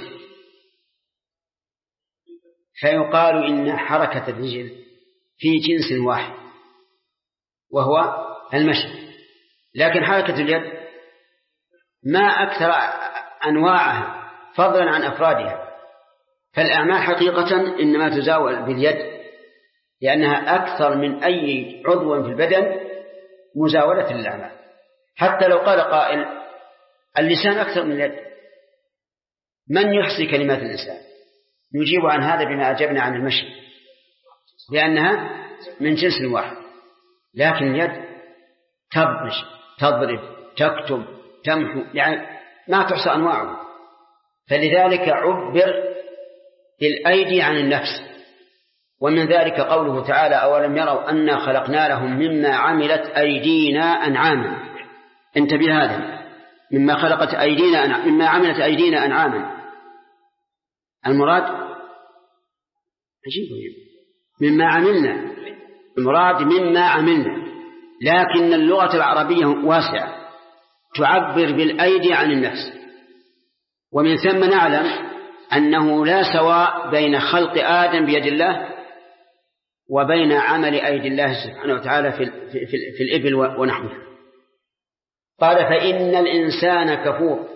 فيقال إن حركة الرجل في جنس واحد وهو المشي، لكن حركة اليد ما أكثر أنواعها فضلا عن أفرادها. فالأعمال حقيقة إنما تزاول باليد، لأنها أكثر من أي عضو في البدن مزاولة للأعمال. حتى لو قال قائل اللسان أكثر من اليد، من يحصي كلمات اللسان؟ نجيب عن هذا بما أجبنا عن المشي، لأنها من جنس واحد. لكن اليد تبطش، تضرب، تكتب، تمحو، يعني ما تحصى أنواعه. فلذلك عبر بالأيدي عن النفس. ومن ذلك قوله تعالى أولم يروا أنا خلقنا لهم مما عملت أيدينا أنعاما. انتبه هذا، مما عملت أيدينا أنعاما. المراد عجيب مما عملنا، المراد مما عملنا، لكن اللغة العربية واسعة تعبر بالأيدي عن النفس. ومن ثم نعلم أنه لا سواء بين خلق آدم بيد الله وبين عمل أيدي الله سبحانه وتعالى في الإبل ونحوه. قال فإن الإنسان كفور.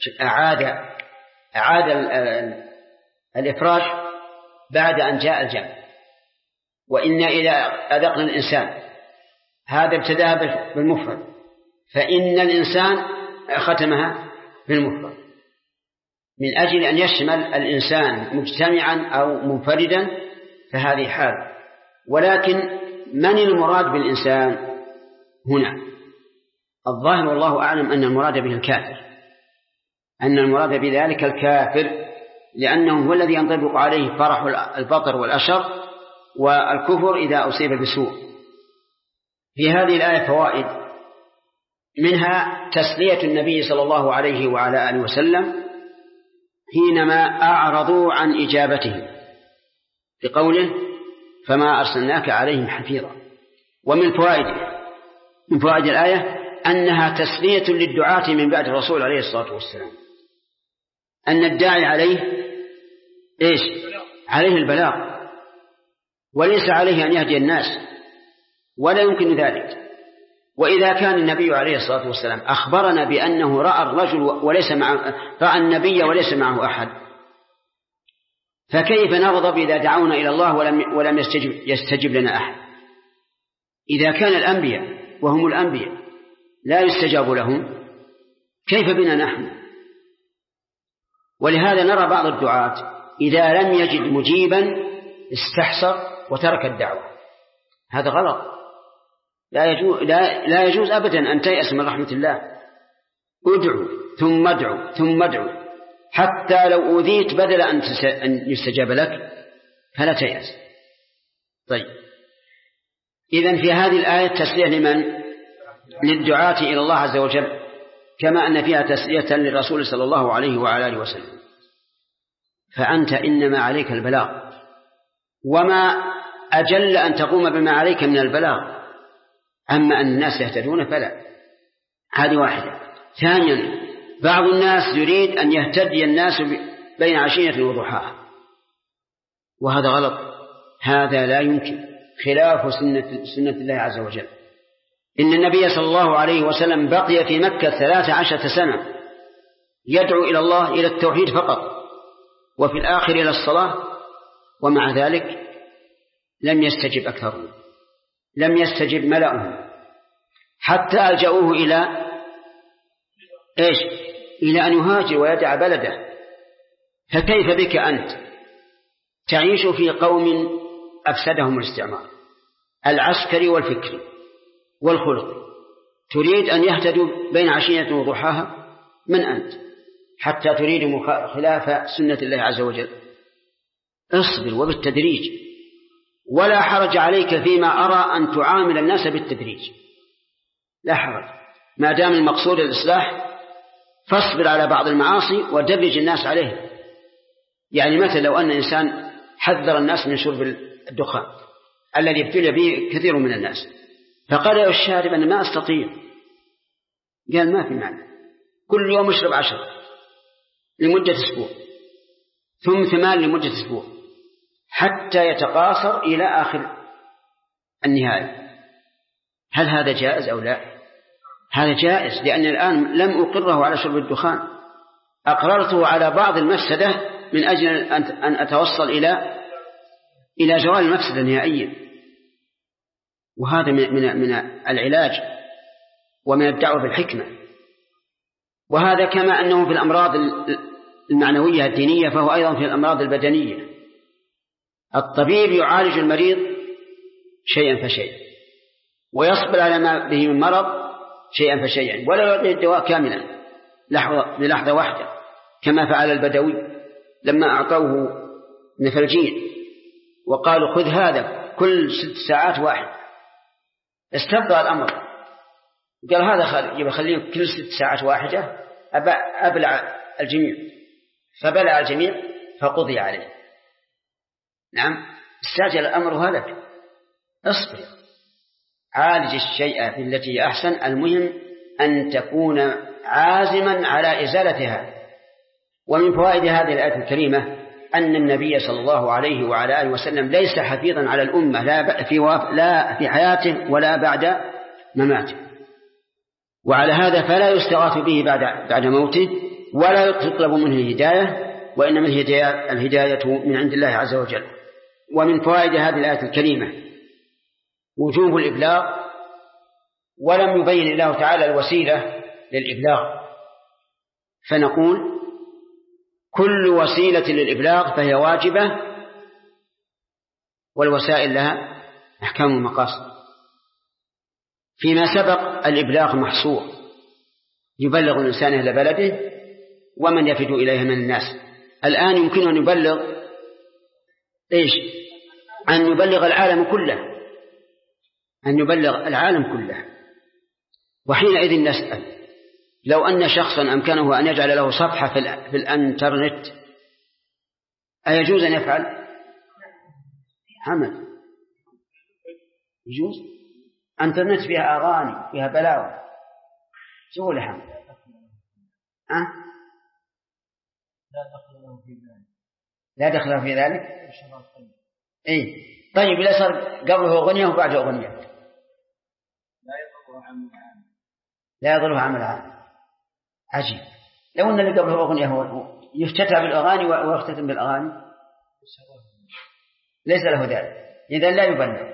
أعاد الإفراج بعد أن جاء الجمع. وإن إذا أذقنا الإنسان، هذا ابتدأ بالمفرد، فإن الإنسان ختمها بالمفرد من أجل أن يشمل الإنسان مجتمعا أو منفردا، فهذه حال. ولكن من المراد بالإنسان هنا؟ الظاهر والله أعلم أن المراد به الكافر، أن المراد بذلك الكافر، لأنه هو الذي ينطبق عليه فرح البطر والأشر والكفر إذا أصيب بسوء. في هذه الآية فوائد. منها تسلية النبي صلى الله عليه وعلى آله وسلم حينما أعرضوا عن إجابته بقوله فما أرسلناك عليهم حفيظا. ومن فوائد الآية أنها تسلية للدعاة من بعد الرسول عليه الصلاة والسلام، أن الداعي عليه إيش؟ عليه البلاغ، وليس عليه أن يهدي الناس، ولا يمكن ذلك. وإذا كان النبي عليه الصلاة والسلام أخبرنا بأنه رأى الرجل رأى النبي وليس معه أحد، فكيف نغضب إذا دعونا إلى الله ولم يستجب لنا أحد؟ إذا كان الأنبياء وهم الأنبياء لا يستجاب لهم، كيف بنا نحن؟ ولهذا نرى بعض الدعاة إذا لم يجد مجيبا استحسر وترك الدعوة. هذا غلط، لا يجوز أبدا أن تيأس من رحمة الله. ادعو ثم ادعو ثم ادعو، حتى لو أوذيت بدل أن يستجاب لك فلا تيأس. طيب، إذن في هذه الآية تسلية لمن؟ للدعاة إلى الله عز وجل، كما أن فيها تسلية للرسول صلى الله عليه وعلى آله وسلم. فأنت إنما عليك البلاغ، وما أجل أن تقوم بما عليك من البلاغ. أما أن الناس يهتدون فلا. هذه واحدة. ثانيا، بعض الناس يريد أن يهتدي الناس بين عشية وضحاها، وهذا غلط، هذا لا يمكن، خلاف سنة الله عز وجل. إن النبي صلى الله عليه وسلم بقي في مكة 13 سنة يدعو إلى الله إلى التوحيد فقط، وفي الآخر إلى الصلاة، ومع ذلك لم يستجب أكثرهم، لم يستجب ملأهم، حتى ألجأوه إلى إيش؟ إلى أن يهاجر ويدع بلده. فكيف بك أنت تعيش في قوم أفسدهم الاستعمار العسكري والفكري والخلق، تريد أن يهتدوا بين عشية وضحاها؟ من أنت حتى تريد خلاف سنة الله عز وجل؟ اصبر وبالتدريج، ولا حرج عليك فيما أرى أن تعامل الناس بالتدريج، لا حرج، ما دام المقصود الإصلاح، فاصبر على بعض المعاصي ودرج الناس عليه. يعني مثلا لو أن إنسان حذر الناس من شرب الدخان الذي ابتلي به كثير من الناس، فقال له الشارب أنا ما أستطيع، قال ما في معنى، كل يوم اشرب 10 لمدة أسبوع، ثم 8 لمدة أسبوع، حتى يتقاصر إلى آخر النهاية. هل هذا جائز أو لا؟ هذا جائز، لأن الآن لم أقره على شرب الدخان، أقررته على بعض المفسدة من أجل أن أتوصل إلى زوال المفسدة نهائيا. وهذا من العلاج ومن الدعوة بالحكمة. وهذا كما أنه في الأمراض المعنوية الدينية، فهو أيضا في الأمراض البدنية. الطبيب يعالج المريض شيئا فشيئا، ويصبر على ما به من مرض شيئا فشيئا، ولا يعطي الدواء كاملا للحظة واحدة، كما فعل البدوي لما أعطوه نفلجين وقالوا خذ هذا كل 6 ساعات واحد، استبطأ الأمر، قال هذا يخليه كل 6 ساعات واحدة، أبلع الجميع، فبلع الجميع فقضي عليه. نعم، استعجل الأمر هلك. اصبر، عالج الشيء بالتي أحسن، المهم أن تكون عازما على إزالتها. ومن فوائد هذه الآية الكريمة أن النبي صلى الله عليه وعلى آله وسلم ليس حفيظا على الأمة لا في حياته ولا بعد مماته، وعلى هذا فلا يستغاث به بعد موته، ولا يطلب منه الهداية، وإنما الهداية من عند الله عز وجل. ومن فوائد هذه الآية الكريمة وجوب الإبلاغ، ولم يبين الله تعالى الوسيلة للإبلاغ، فنقول كل وسيلة للإبلاغ فهي واجبة، والوسائل لها أحكام المقاصد. فيما سبق الإبلاغ محصور، يبلغ الإنسان أهل بلده ومن يفد إليه من الناس. الآن يمكن أن يبلغ إيش؟ أن يبلغ العالم كله، أن يبلغ العالم كله. وحينئذ نسأل لو أن شخصا أمكنه أن يجعل له صفحة في الإنترنت أيجوز أن يفعل؟ حمد يجوز؟ إنترنت فيها أغاني فيها بلاوة سهولة حمد لا دخل في ذلك. إيه طيب إذا صار قبله أغنية وبعده أغنية لا يضره عمل عام. عجيب لو أن اللي قبله أغنية هو يفتتح بالأغاني ويختتم بالأغاني ليس له ذلك إذن لا يبلغ.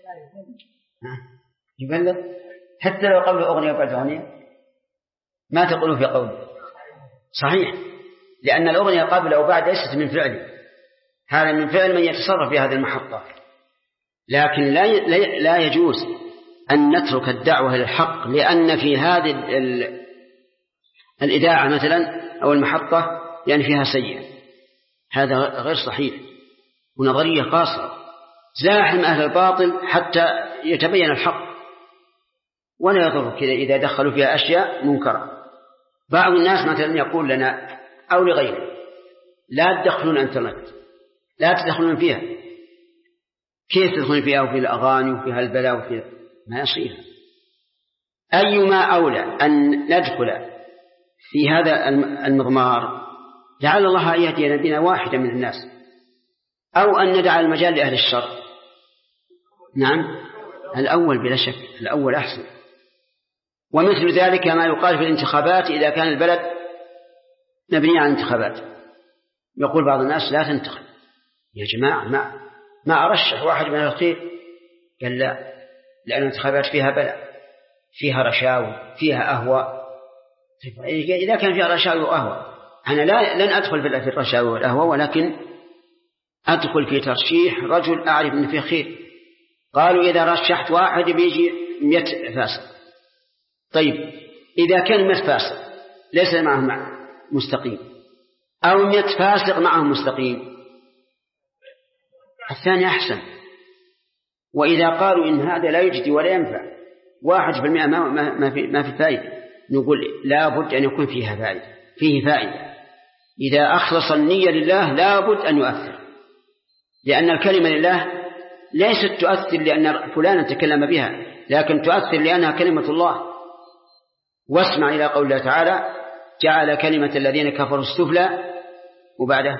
يبلغ حتى لو قبله أغنية وبعد أغنية ما تقولوا في قوله صحيح لأن الأغنية قبل أو بعد ليست من فعله هذا من فعل من يتصرف في هذه المحطة. لكن لا يجوز أن نترك الدعوة للحق لأن في هذه الإذاعة مثلا أو المحطة يعني فيها سيئة هذا غير صحيح ونظرية قاصرة. زاحم أهل الباطل حتى يتبين الحق ولا يضر كذا إذا دخلوا فيها أشياء منكرة. بعض الناس مثلا يقول لنا أو لغيره لا تدخلون الإنترنت لا تدخلون فيها. كيف تدخلون فيها وفي الأغاني وفيها البلاء وفيها ما يصير. أيما أولى أن ندخل في هذا المضمار لعل الله يهدي بنا واحدا من الناس أو أن ندع المجال لأهل الشر. نعم الأول بلا شك الأول أحسن. ومثل ذلك ما يقال في الانتخابات إذا كان البلد مبني على الانتخابات يقول بعض الناس لا تنتخب يا جماعة ما أرشح واحد من الخير قال لا لأن الانتخابات فيها بلاء فيها رشاوي فيها أهواء. إذا كان فيها رشاوي وأهواء أنا لن أدخل في الرشاوي والأهواء ولكن أدخل في ترشيح رجل أعرف أن فيه خير. قالوا إذا رشحت واحد بيجي 100 فاسق. طيب إذا كان 100 فاسق ليس معهم مستقيم أو 100 فاسق معهم مستقيم الثاني أحسن. وإذا قالوا إن هذا لا يجدي ولا ينفع 1% ما في فائدة نقول لا بد أن يكون فيه فائدة. إذا أخلص النية لله لا بد أن يؤثر لأن الكلمة لله ليست تؤثر لأن فلانا تكلم بها لكن تؤثر لأنها كلمة الله. واسمع إلى قول الله تعالى جعل كلمة الذين كفروا السفلى وبعده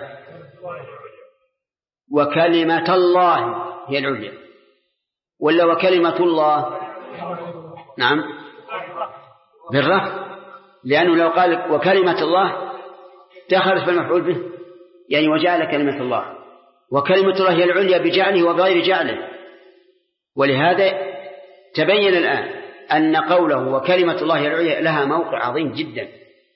وكلمة الله هي العليا ولا وكلمة الله. نعم بالرفع لأنه لو قال وكلمة الله دخلت في المفعول به يعني وجعل كلمة الله وكلمة الله هي العليا بجعله وبغير جعله. ولهذا تبين الآن أن قوله وكلمة الله هي العليا لها موقع عظيم جدا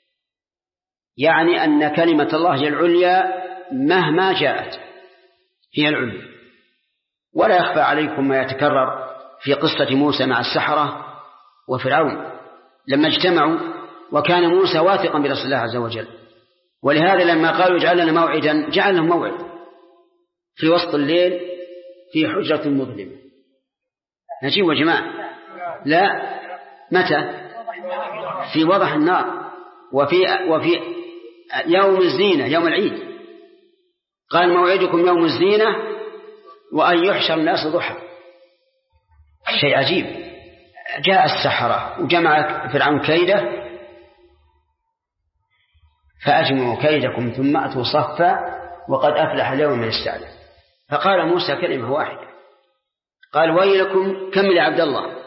يعني أن كلمة الله هي العليا مهما جاءت هي العليا. ولا يخفى عليكم ما يتكرر في قصة موسى مع السحرة وفرعون لما اجتمعوا وكان موسى واثقا برسول الله عز وجل. ولهذا لما قالوا اجعل لنا موعدا جعل لهم موعد في وسط الليل في حجرة مظلمة. نجيب يا جماعة لا متى في وضح النار وفي يوم الزينة يوم العيد قال موعدكم يوم الزينة وأن يحشر الناس ضحى. شيء عجيب. جاء السحرة وجمع فرعون كيده فأجمعوا كيدكم ثم أتوا صفا وقد أفلح اليوم من استعلى. فقال موسى كلمة واحدة قال ويلكم كمل يا عبد الله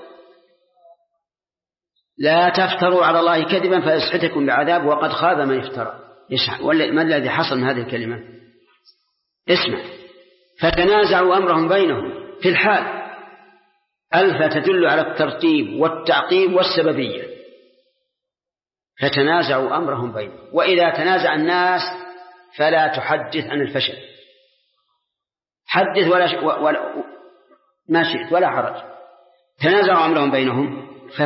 لا تفتروا على الله كذبا فيسحتكم بعذاب وقد خاب من افترى. ما الذي حصل من هذه الكلمة؟ اسمع فتنازعوا أمرهم بينهم في الحال ألف تدل على الترتيب والتعقيب والسببية. فتنازعوا أمرهم بينهم وإذا تنازع الناس فلا تحدث عن الفشل حدث ولا ما شئت ولا حرج. تنازعوا أمرهم بينهم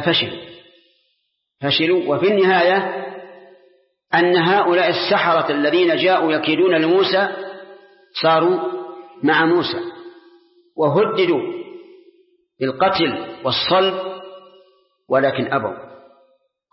ففشلوا وفي النهاية أن هؤلاء السحرة الذين جاءوا يكيدون لموسى صاروا مع موسى وهددوا بالقتل والصلب ولكن أبوا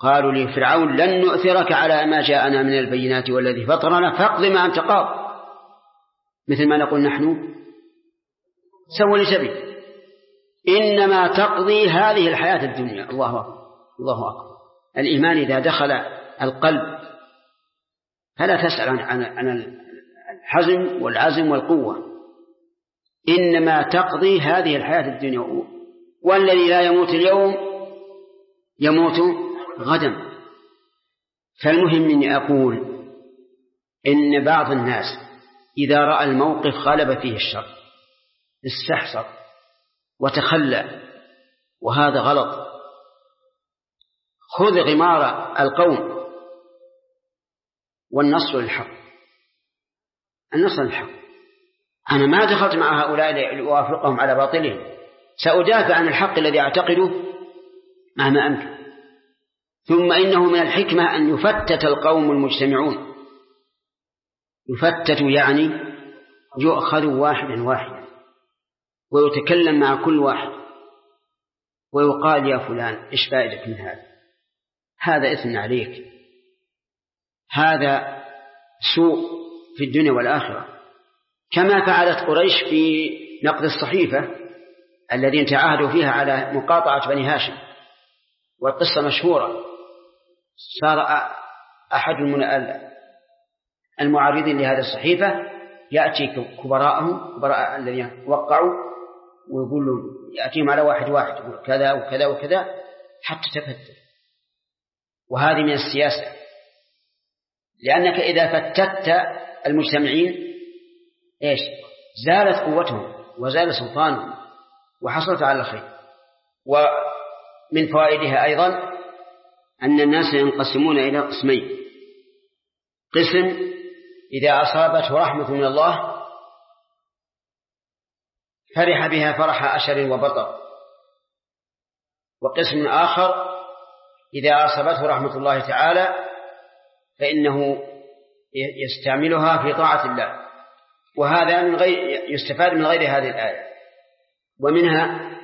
قالوا لفرعون لن نؤثرك على ما جاءنا من البينات والذي فطرنا فاقض ما أنت قاض، مثل ما نقول نحن سووا لي سبيل، إنما تقضي هذه الحياة الدنيا. الله أكبر الله أكبر. الإيمان إذا دخل القلب فلا تسأل عن الحزم والعزم والقوة، إنما تقضي هذه الحياة الدنيا، والذي لا يموت اليوم يموت غدا. فالمهم أني أقول إن بعض الناس إذا رأى الموقف غلب فيه الشر استحسر وتخلى، وهذا غلط. خذ غمار القوم والنصر للحق، النصر للحق. أنا ما دخلت مع هؤلاء لأوافقهم على باطلهم، سأدافع عن الحق الذي أعتقده مهما أمكن. ثم إنه من الحكمة أن يفتت القوم المجتمعون، يفتت يعني يؤخذ واحدا واحدا ويتكلم مع كل واحد ويقال يا فلان إيش فائدك من هذا؟ هذا إثم عليك، هذا سوء في الدنيا والآخرة، كما فعلت قريش في نقد الصحيفة الذين تعاهدوا فيها على مقاطعة بني هاشم، والقصة مشهورة. صار أحد المعارضين لهذه الصحيفة يأتي كبراءهم، كبراء الذين وقعوا، ويقول له يأتيهم على واحد واحد يقول كذا وكذا وكذا حتى تفتت. وهذه من السياسة، لأنك إذا فتت المجتمعين إيش زالت قوتهم وزال سلطانهم وحصلت على الخير. ومن فوائدها أيضا أن الناس ينقسمون إلى قسمين: قسم إذا أصابته رحمة من الله فرح بها فرح أشر وبطر، وقسم آخر إذا أصابته رحمة الله تعالى فإنه يستعملها في طاعة الله. وهذا من غير يستفاد من غير هذه الآية. ومنها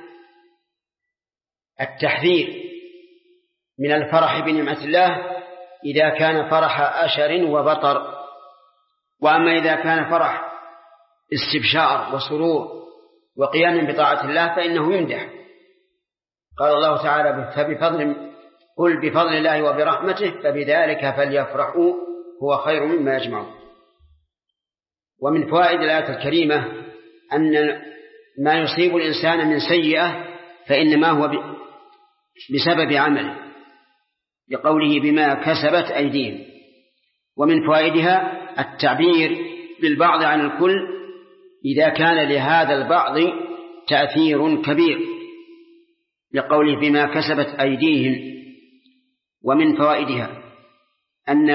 التحذير من الفرح بنعمة الله إذا كان فرح أشر وبطر، وأما إذا كان فرح استبشار وسرور وقيام بطاعة الله فإنه يمدح. قال الله تعالى: قل بفضل الله وبرحمته فبذلك فليفرحوا هو خير مما يجمعون. ومن فوائد الآية الكريمة أن ما يصيب الإنسان من سيئة فإنما هو بسبب عمله، لقوله بما كسبت أيديهم. ومن فوائدها التعبير بالبعض عن الكل إذا كان لهذا البعض تأثير كبير، لقوله بما كسبت أيديهم. ومن فوائدها أن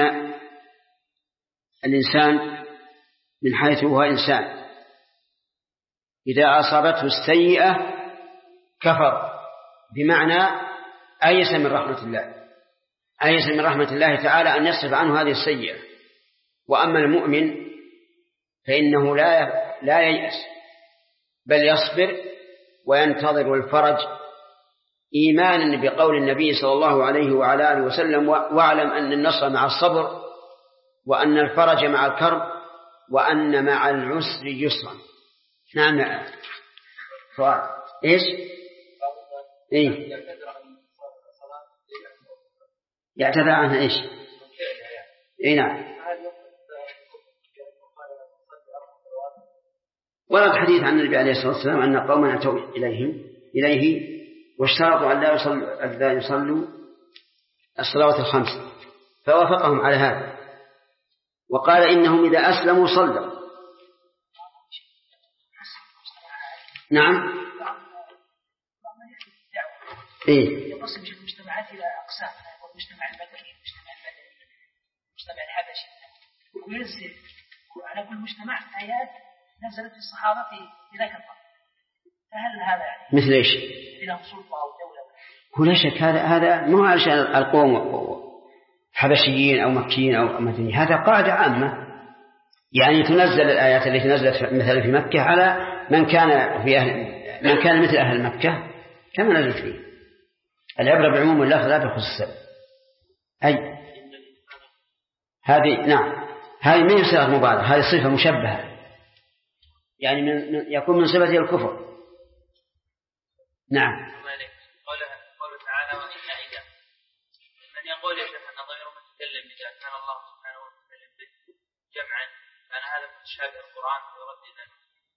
الإنسان من حيث هو إنسان إذا أصابته السيئة كفر، بمعنى أيس من رحمة الله، أيس من رحمة الله تعالى أن يصرف عنه هذه السيئة. وأما المؤمن فإنه لا ييأس بل يصبر وينتظر الفرج، إيمانا بقول النبي صلى الله عليه وعلى آله وسلم: واعلم أن النصر مع الصبر، وأن الفرج مع الكرب، وأن مع العسر يسرا. نعم. إيش؟ إيه؟ يعتذر عنها إيش؟ إيه نعم. ورد حديث عن النبي عليه الصلاة والسلام أن قوما أتوا إليه واشترطوا أن لا يصلوا الصلوات الخمس، فوافقهم على هذا وقال إنهم إذا أسلموا صلوا. نعم. إيه؟ يقسم المجتمعات إلى أقسام، المجتمع المدني، المجتمع المدني، المجتمع الحبشي، وينزل على كل مجتمع آيات نزلت في الصحابة في ذاك الوقت. فهل هذا يعني مثل إيش؟ بلا سلطة أو دولة؟ ولا شك هذا مو عشان القوم حبشيين أو مكيين أو مدنيين، هذا قاعدة عامة، يعني تنزل الآيات التي نزلت مثلا في مكة على من كان مثل أهل مكة كما نزلت فيه. العبرة بعموم اللفظ لا بخصوص السبب. أي هذه نعم، هذه من صيغة مبالغة، هذه صفة مشبهة، يعني يكون من صفته الكفر. نعم. قوله تعالى وإن إذا من يقول يا شيخ أن ضمير متكلم إذا كان الله سبحانه وتعالى به جمعا كان هذا متشابه القرآن ويرد إلى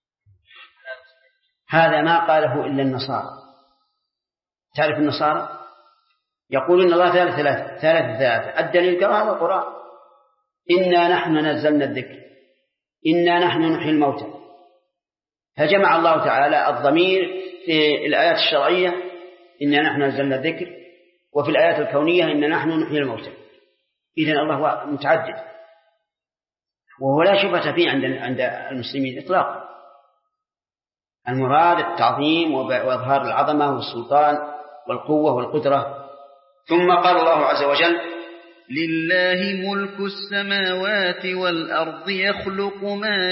هذا ما قاله إلا النصارى. تعرف النصارى يقولون الله ثلاثة. الدليل كما هذا القرآن: إنا نحن نزلنا الذكر إنا نحن نحيي الموتى. فجمع الله تعالى الضمير في الآيات الشرعية إنا نحن نزلنا الذكر، وفي الآيات الكونية إنا نحن نحيي الموتى. إذن الله متعدد، وهو لا شبهة فيه عند المسلمين إطلاقا. المراد التعظيم وإظهار العظمة والسلطان والقوة والقدرة. ثم قال الله عز وجل: لله ملك السماوات والأرض يخلق ما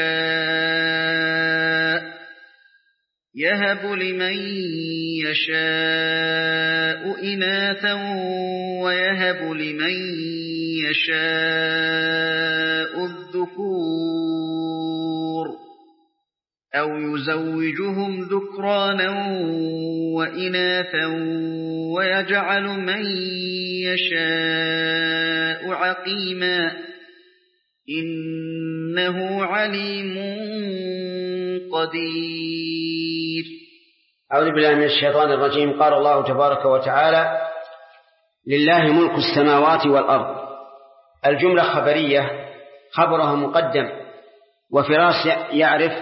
يشاء يهب لمن يشاء إناثا ويهب لمن يشاء الذكور أو يزوجهم ذكرانا وإناثا ويجعل من يشاء عقيما إنه عليم قدير. أعوذ بالله من الشيطان الرجيم. قال الله تبارك وتعالى: لله ملك السماوات والأرض. الجملة خبرية، خبرها مقدم، وفراس يعرف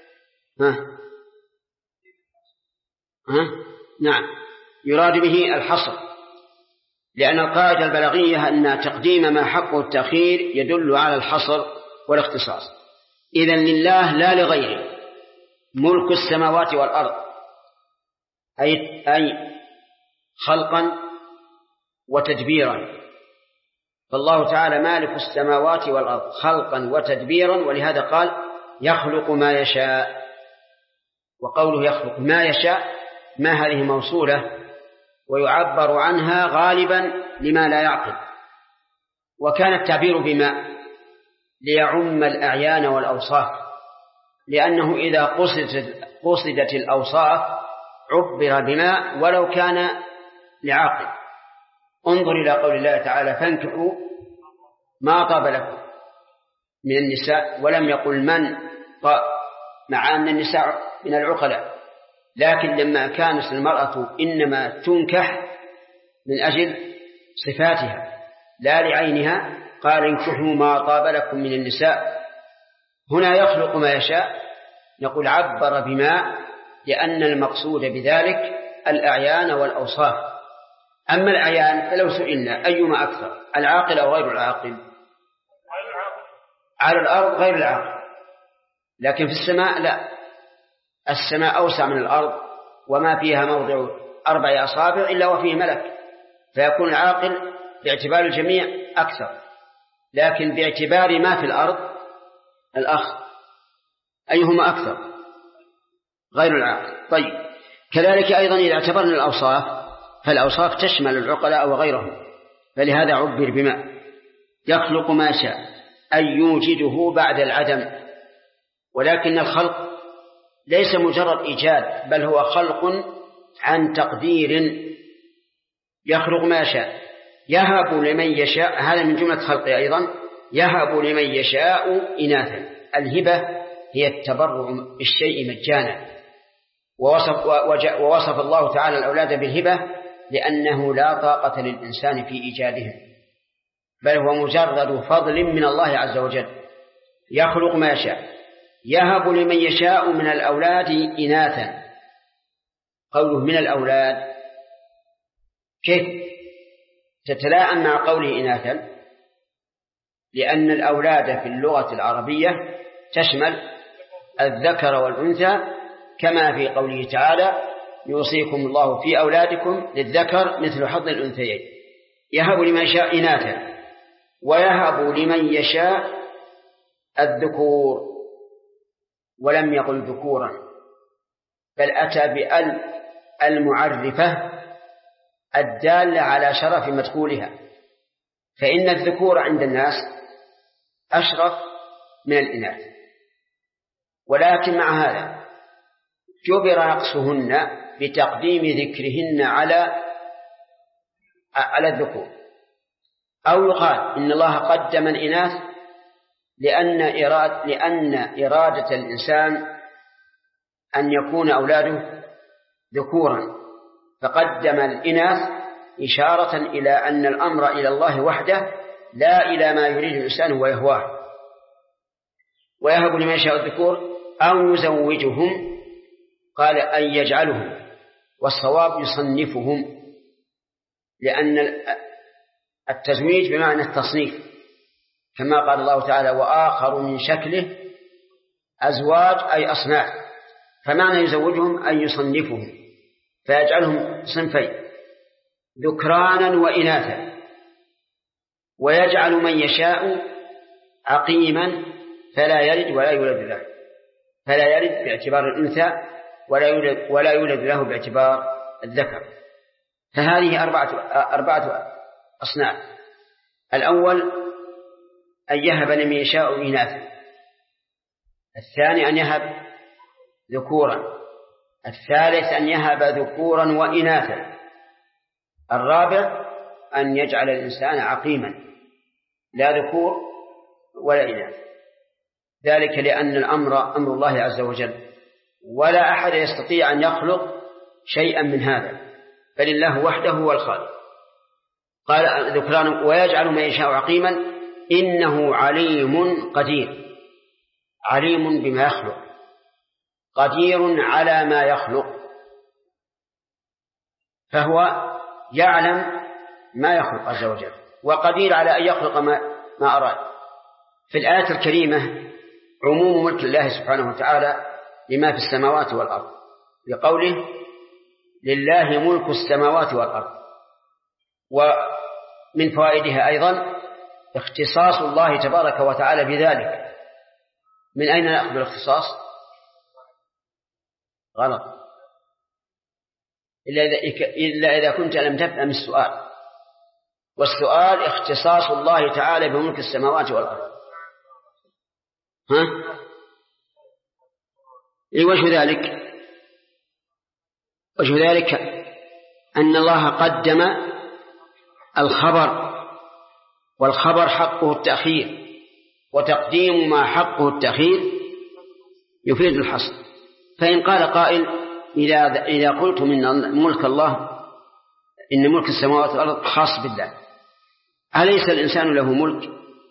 نعم يراد به الحصر، لأن القاعدة البلاغية أن تقديم ما حقه التأخير يدل على الحصر والاختصاص. إذن لله لا لغيره ملك السماوات والأرض، أي خلقا وتدبيرا. فالله تعالى مالك السماوات والأرض خلقا وتدبيرا، ولهذا قال يخلق ما يشاء. وقوله يخلق ما يشاء ما هذه موصولة، ويعبر عنها غالبا لما لا يعقل. وكان التعبير بما ليعم الأعيان والأوصاف، لأنه إذا قصدت الأوصاف عبر بما ولو كان لعاقل. انظر إلى قول الله تعالى: فانكحوا ما طاب لكم من النساء، ولم يقل من طاب، مع أن النساء من العقلاء، لكن لما كانت المرأة إنما تنكح من أجل صفاتها لا لعينها قال: انكحوا ما طاب لكم من النساء. هنا يخلق ما يشاء، نقول عبر بما، لأن المقصود بذلك الأعيان والأوصاف. أما الأعيان فلو سئلنا أيما أكثر، العاقل أو غير العاقل؟ على الأرض غير العاقل، لكن في السماء لا، السماء أوسع من الأرض، وما فيها موضع 4 أصابع إلا وفيه ملك، فيكون العاقل باعتبار الجميع أكثر، لكن باعتبار ما في الأرض الأخ أيهما أكثر؟ غير العاقل. طيب، كذلك أيضا إذا اعتبرنا الأوصاف فالأوصاف تشمل العقلاء وغيرهم، فلهذا عبر بما يخلق ما شاء، أي يوجده بعد العدم. ولكن الخلق ليس مجرد إيجاد، بل هو خلق عن تقدير. يخلق ما شاء يهب لمن يشاء، هذا من جملة خلقه أيضا، يهب لمن يشاء إناثا. الهبة هي التبرع بالشيء مجانا، ووصف الله تعالى الأولاد بالهبة لأنه لا طاقة للإنسان في إيجادهم، بل هو مجرد فضل من الله عز وجل. يخلق ما يشاء يهب لمن يشاء من الأولاد إناثا. قوله من الأولاد كيف تتلاءم مع قوله إناثا؟ لأن الأولاد في اللغة العربية تشمل الذكر والأنثى، كما في قوله تعالى: يوصيكم الله في أولادكم للذكر مثل حظ الأنثيين. يهب لمن يشاء إناثا ويهب لمن يشاء الذكور، ولم يقل ذكورا، بل أتى بأل المعرفة الدالة على شرف مدخولها، فإن الذكور عند الناس أشرف من الإناث، ولكن مع هذا جبر نقصهن بتقديم ذكرهن على الذكور. أو يقال إن الله قدم الإناث لأن إرادة الإنسان أن يكون أولاده ذكورا، فقدم الإناث إشارة إلى أن الأمر إلى الله وحده لا إلى ما يريد الإنسان ويهواه. ويهب لمن يشاء الذكور أو يزوجهم، قال أن يجعلهم، والصواب يصنفهم، لأن التزويج بمعنى التصنيف، كما قال الله تعالى وآخر من شكله أزواج أي أصناف، فمعنى يزوجهم أن يصنفهم فيجعلهم صنفين ذكرانا وإناثا. ويجعل من يشاء عقيما فلا يلد ولا يولد له، فلا يلد باعتبار الأنثى ولا يولد له باعتبار الذكر. فهذه أربعة أصناف. الأول أن يهب لمن يشاء إناثا، الثاني أن يهب ذكورا، الثالث أن يهب ذكورا وإناثا، الرابع أن يجعل الإنسان عقيما لا ذكور ولا إناث، ذلك لأن الأمر أمر الله عز وجل، ولا أحد يستطيع أن يخلق شيئا من هذا، بل الله وحده هو الخالق. قال ذكران ويجعل من يشاء عقيما إنه عليم قدير، عليم بما يخلق، قدير على ما يخلق، فهو يعلم ما يخلق عز وجل، وقدير على أن يخلق ما أراد. في الآية الكريمة عموم ملك الله سبحانه وتعالى لما في السماوات والأرض، بقوله لله ملك السماوات والأرض. ومن فوائدها أيضا اختصاص الله تبارك وتعالى بذلك. من أين نأخذ الاختصاص؟ غلط، إلا إذا كنت لم تفهم السؤال، والسؤال اختصاص الله تعالى بملك السماوات والأرض. وجه ذلك أن الله قدم الخبر، والخبر حقه التأخير، وتقديم ما حقه التأخير يفيد الحصر. فإن قال قائل إذا قلتم إن ملك الله إن ملك السماوات والأرض خاص بالله، أليس الإنسان له ملك؟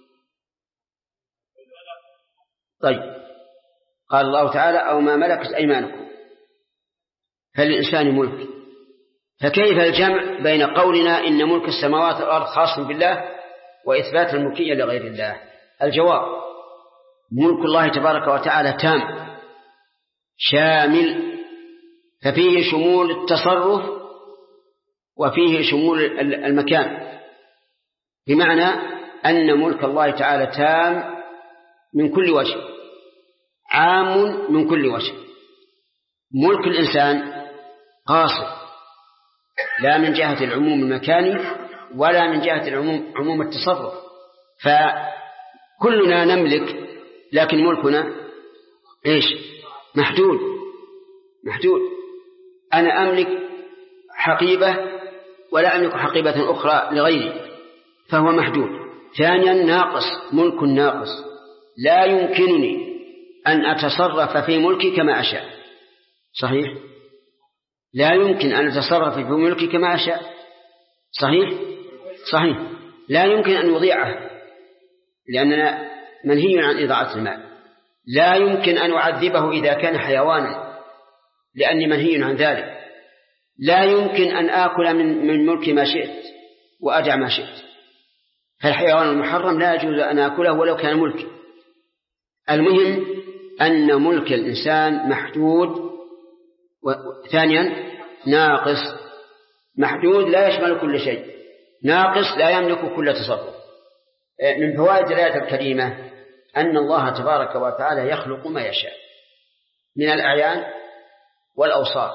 طيب، قال الله تعالى أو ما ملكت أيمانكم، فالإنسان ملك. فكيف الجمع بين قولنا إن ملك السماوات والأرض خاص بالله وإثبات الملكية لغير الله؟ الجواب ملك الله تبارك وتعالى تام شامل، ففيه شمول التصرف وفيه شمول المكان، بمعنى أن ملك الله تعالى تام من كل وجه، عام من كل وجه. ملك الإنسان قاصر، لا من جهة العموم المكاني ولا من جهة عموم التصرف، فكلنا نملك، لكن ملكنا إيش؟ محدود. أنا أملك حقيبة ولا أملك حقيبة أخرى لغيري، فهو محدود. ثانيا ناقص، ملك ناقص، لا يمكنني أن أتصرف في ملكي كما أشاء. صحيح؟ لا يمكن أن أتصرف في ملكي كما أشاء. صحيح. لا يمكن أن يضيعه لأننا منهي عن إضاعة المال. لا يمكن أن أعذبه إذا كان حيوانا لأني منهي عن ذلك. لا يمكن أن آكل من ملك ما شئت وأدع ما شئت. فالحيوان المحرم لا يجوز أن آكله ولو كان ملك. المهم أن ملك الإنسان محدود، وثانيا ناقص. محدود لا يشمل كل شيء، ناقص لا يملك كل تصرف. من فوائد الآية الكريمة أن الله تبارك وتعالى يخلق ما يشاء من الأعيان والأوصاف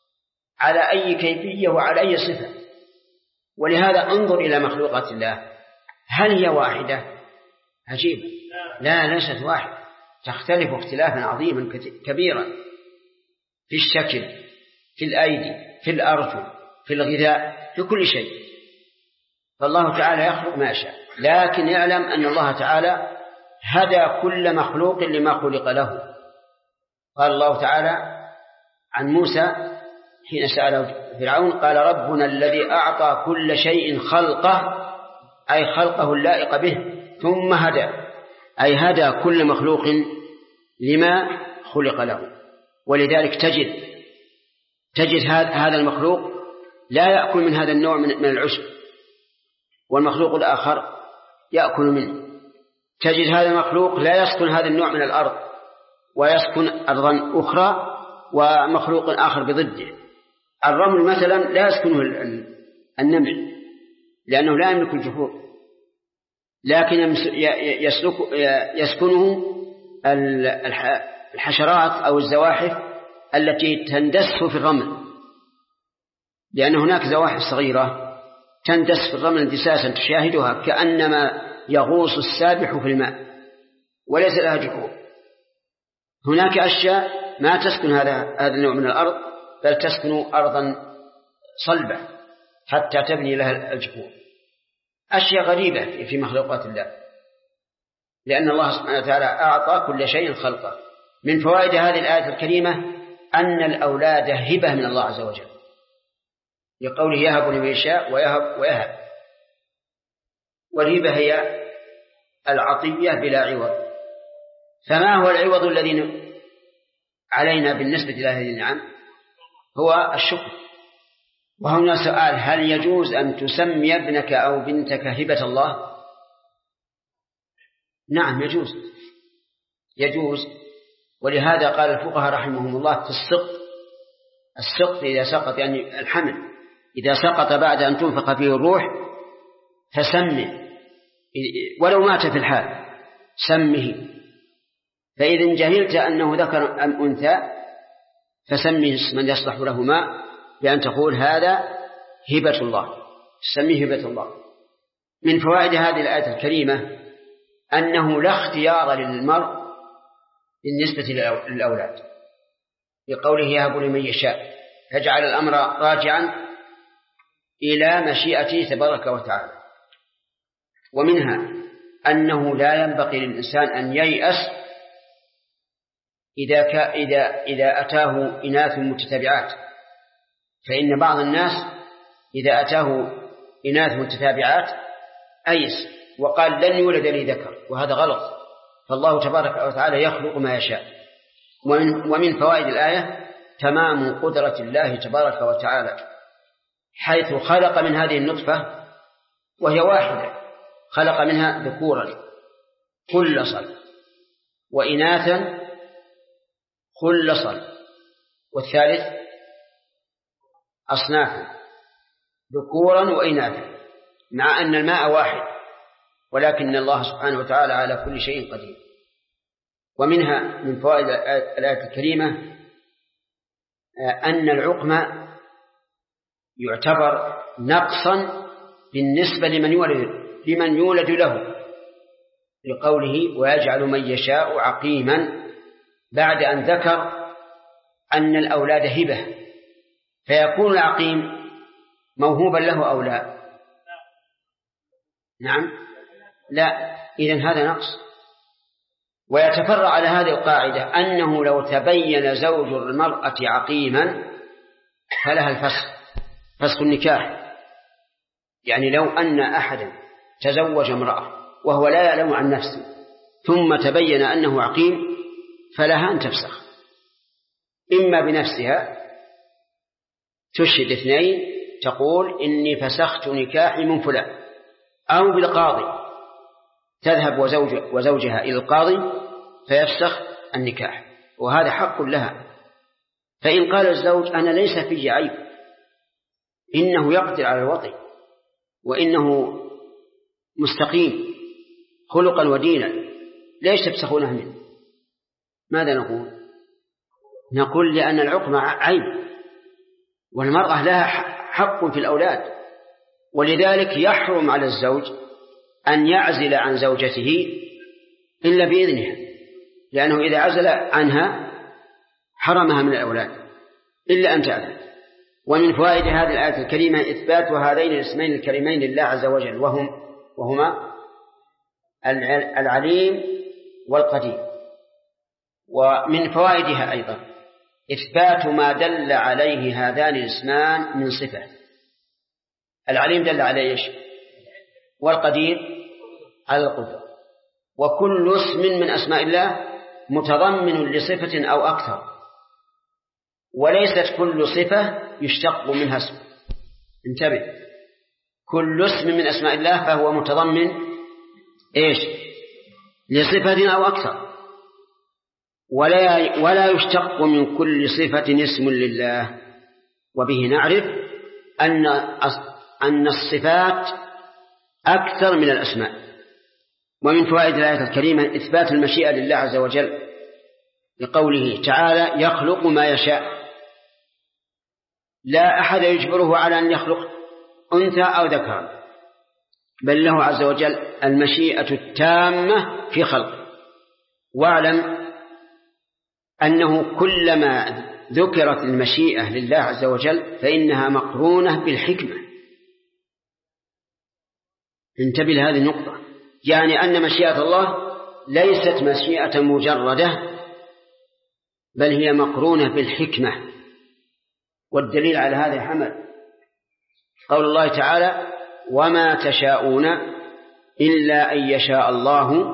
على أي كيفية وعلى أي صفة. ولهذا انظر إلى مخلوقات الله هل هي واحدة؟ عجيب، لا ليست واحدة، تختلف اختلافا عظيما كبيرا في الشكل، في الأيدي، في الأرجل، في الغذاء، في كل شيء. فالله تعالى يخلق ما يشاء، لكن يعلم أن الله تعالى هدى كل مخلوق لما خلق له. قال الله تعالى عن موسى حين سأله فرعون قال ربنا الذي أعطى كل شيء خلقه، أي خلقه اللائق به، ثم هدى، أي هدى كل مخلوق لما خلق له. ولذلك تجد هذا المخلوق لا يأكل من هذا النوع من العشب، والمخلوق الآخر يأكل منه. تجد هذا المخلوق لا يسكن هذا النوع من الأرض ويسكن أرضا أخرى ومخلوق آخر بضده. الرمل مثلا لا يسكنه النمل لأنه لا يملك الجفور، لكن يسكنه الحشرات أو الزواحف التي تندس في الرمل، لأن هناك زواحف صغيرة تندس في الرمل اندساسا تشاهدها كأنما يغوص السابح في الماء وليس لها جفور. هناك أشياء ما تسكن هذا النوع من الأرض، بل تسكن أرضا صلبة حتى تبني لها الجفور. أشياء غريبة في مخلوقات الله، لأن الله سبحانه وتعالى أعطى كل شيء خلقه. من فوائد هذه الآية الكريمة أن الأولاد هبة من الله عز وجل، لقوله يهب لمن يشاء ويهب. والهبة هي العطية بلا عوض. فما هو العوض الذي علينا بالنسبة إلى هذه النعم؟ هو الشكر. وهنا سؤال: هل يجوز أن تسمي ابنك أو بنتك هبة الله؟ نعم يجوز. ولهذا قال الفقهاء رحمهم الله في السقط إذا سقط، يعني الحمل إذا سقط بعد أن تنفخ فيه الروح فسمه، ولو مات في الحال سمه. فإذا جهلت أنه ذكر أم أنثى فسمه اسما يصلح لهما، بأن تقول هذا هبة الله، سميه هبة الله. من فوائد هذه الآية الكريمة أنه لا اختيار للمرء بالنسبة للأولاد، بقوله يهب لمن يشاء، فجعل الأمر راجعا إلى مشيئته تبارك وتعالى. ومنها أنه لا ينبغي للإنسان أن ييأس إذا أتاه إناث متتابعات، فإن بعض الناس إذا أتاه إناث متتابعات أيس وقال لن يولد لي ذكر، وهذا غلط. فالله تبارك وتعالى يخلق ما يشاء. ومن فوائد الآية تمام قدرة الله تبارك وتعالى، حيث خلق من هذه النطفة وهي واحدة، خلق منها ذكورا خلصا وإناثا خلصا، والثالث أصنافا ذكورا وإناثا، مع أن الماء واحد، ولكن الله سبحانه وتعالى على كل شيء قدير. ومنها من فوائد الآية الكريمة أن العقم يعتبر نقصا بالنسبة لمن يولد له، لقوله ويجعل من يشاء عقيما، بعد أن ذكر أن الأولاد هبة، فيكون العقيم موهوبا له أو لا؟ نعم لا، إذن هذا نقص. ويتفرع على هذه القاعدة أنه لو تبين زوج المرأة عقيما فلها الفسخ، فسخ النكاح. يعني لو أن أحدا تزوج امرأة وهو لا يعلم عن نفسه ثم تبين أنه عقيم فلها أن تفسخ، إما بنفسها تشهد اثنين تقول إني فسخت نكاحي من فلان، أو بالقاضي تذهب وزوجها إلى القاضي فيفسخ النكاح، وهذا حق لها. فإن قال الزوج أنا ليس في عيب، إنه يقدر على الوطي وإنه مستقيم خلقا ودينا، ليش تفسخونه منه؟ ماذا نقول؟ نقول لأن العقم عيب، والمرأة لها حق في الأولاد، ولذلك يحرم على الزوج أن يعزل عن زوجته إلا بإذنها، لأنه إذا عزل عنها حرمها من الأولاد إلا أن تعلم. ومن فوائد هذه الآية الكريمة إثبات هذين الاسمين الكريمين لله عز وجل، وهما العليم والقدير. ومن فوائدها أيضا إثبات ما دل عليه هذان الاسمان من صفة. العليم دل على إيش؟ والقدير على القدرة. وكل اسم من أسماء الله متضمن لصفة أو أكثر، وليست كل صفة يشتق منها اسم. انتبه، كل اسم من أسماء الله فهو متضمن إيش؟ لصفة أو أكثر، ولا يشتق من كل صفة اسم لله. وبه نعرف أن الصفات أكثر من الأسماء. ومن فوائد الآية الكريمة إثبات المشيئة لله عز وجل لقوله تعالى يخلق ما يشاء، لا أحد يجبره على أن يخلق أنثى أو ذكر، بل له عز وجل المشيئة التامة في خلقه. واعلم أنه كلما ذكرت المشيئة لله عز وجل فإنها مقرونة بالحكمة. انتبه لهذه النقطة، يعني أن مشيئة الله ليست مشيئة مجردة، بل هي مقرونة بالحكمة. والدليل على هذا حمل قول الله تعالى وما تشاءون إلا أن يشاء الله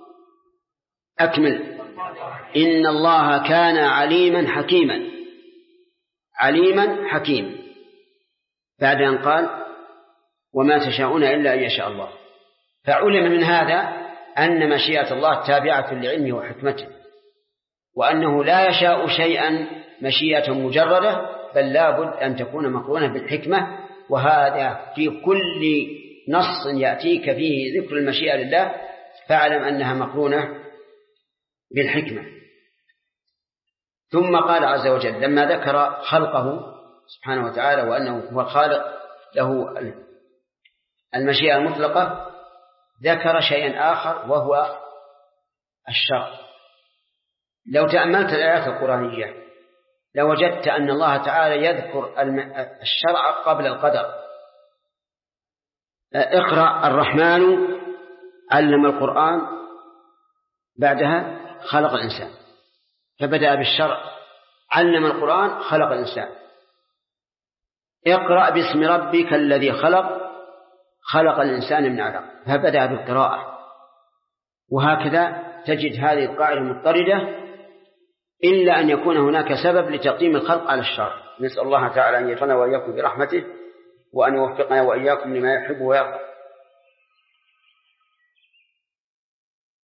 أكمل إن الله كان عليما حكيما. عليما حكيما بعد أن قال وما تشاءون إلا أن يشاء الله، فعلم من هذا أن مشيئة الله تابعة لعلمه وحكمته، وأنه لا يشاء شيئا مشيئة مجردة، بل لا بد أن تكون مقرونة بالحكمة. وهذا في كل نص يأتيك فيه ذكر المشيئة لله فاعلم أنها مقرونة بالحكمة. ثم قال عز وجل لما ذكر خلقه سبحانه وتعالى وأنه هو الخالق له المشيئة المطلقة، ذكر شيئا آخر وهو الشرع. لو تأملت الآيات القرآنية لوجدت أن الله تعالى يذكر الشرع قبل القدر. اقرأ الرحمن علم القرآن، بعدها خلق الإنسان، فبدأ بالشرع. علم القرآن خلق الإنسان. اقرأ باسم ربك الذي خلق، خلق الإنسان من علق، فبدأ بالقراءة. وهكذا تجد هذه القاعدة مضطردة إلا أن يكون هناك سبب لتقديم الخلق على الشرع. نسأل الله تعالى أن يجعلنا وإياكم برحمته وأن يوفقنا وإياكم لما يحب ويرضى.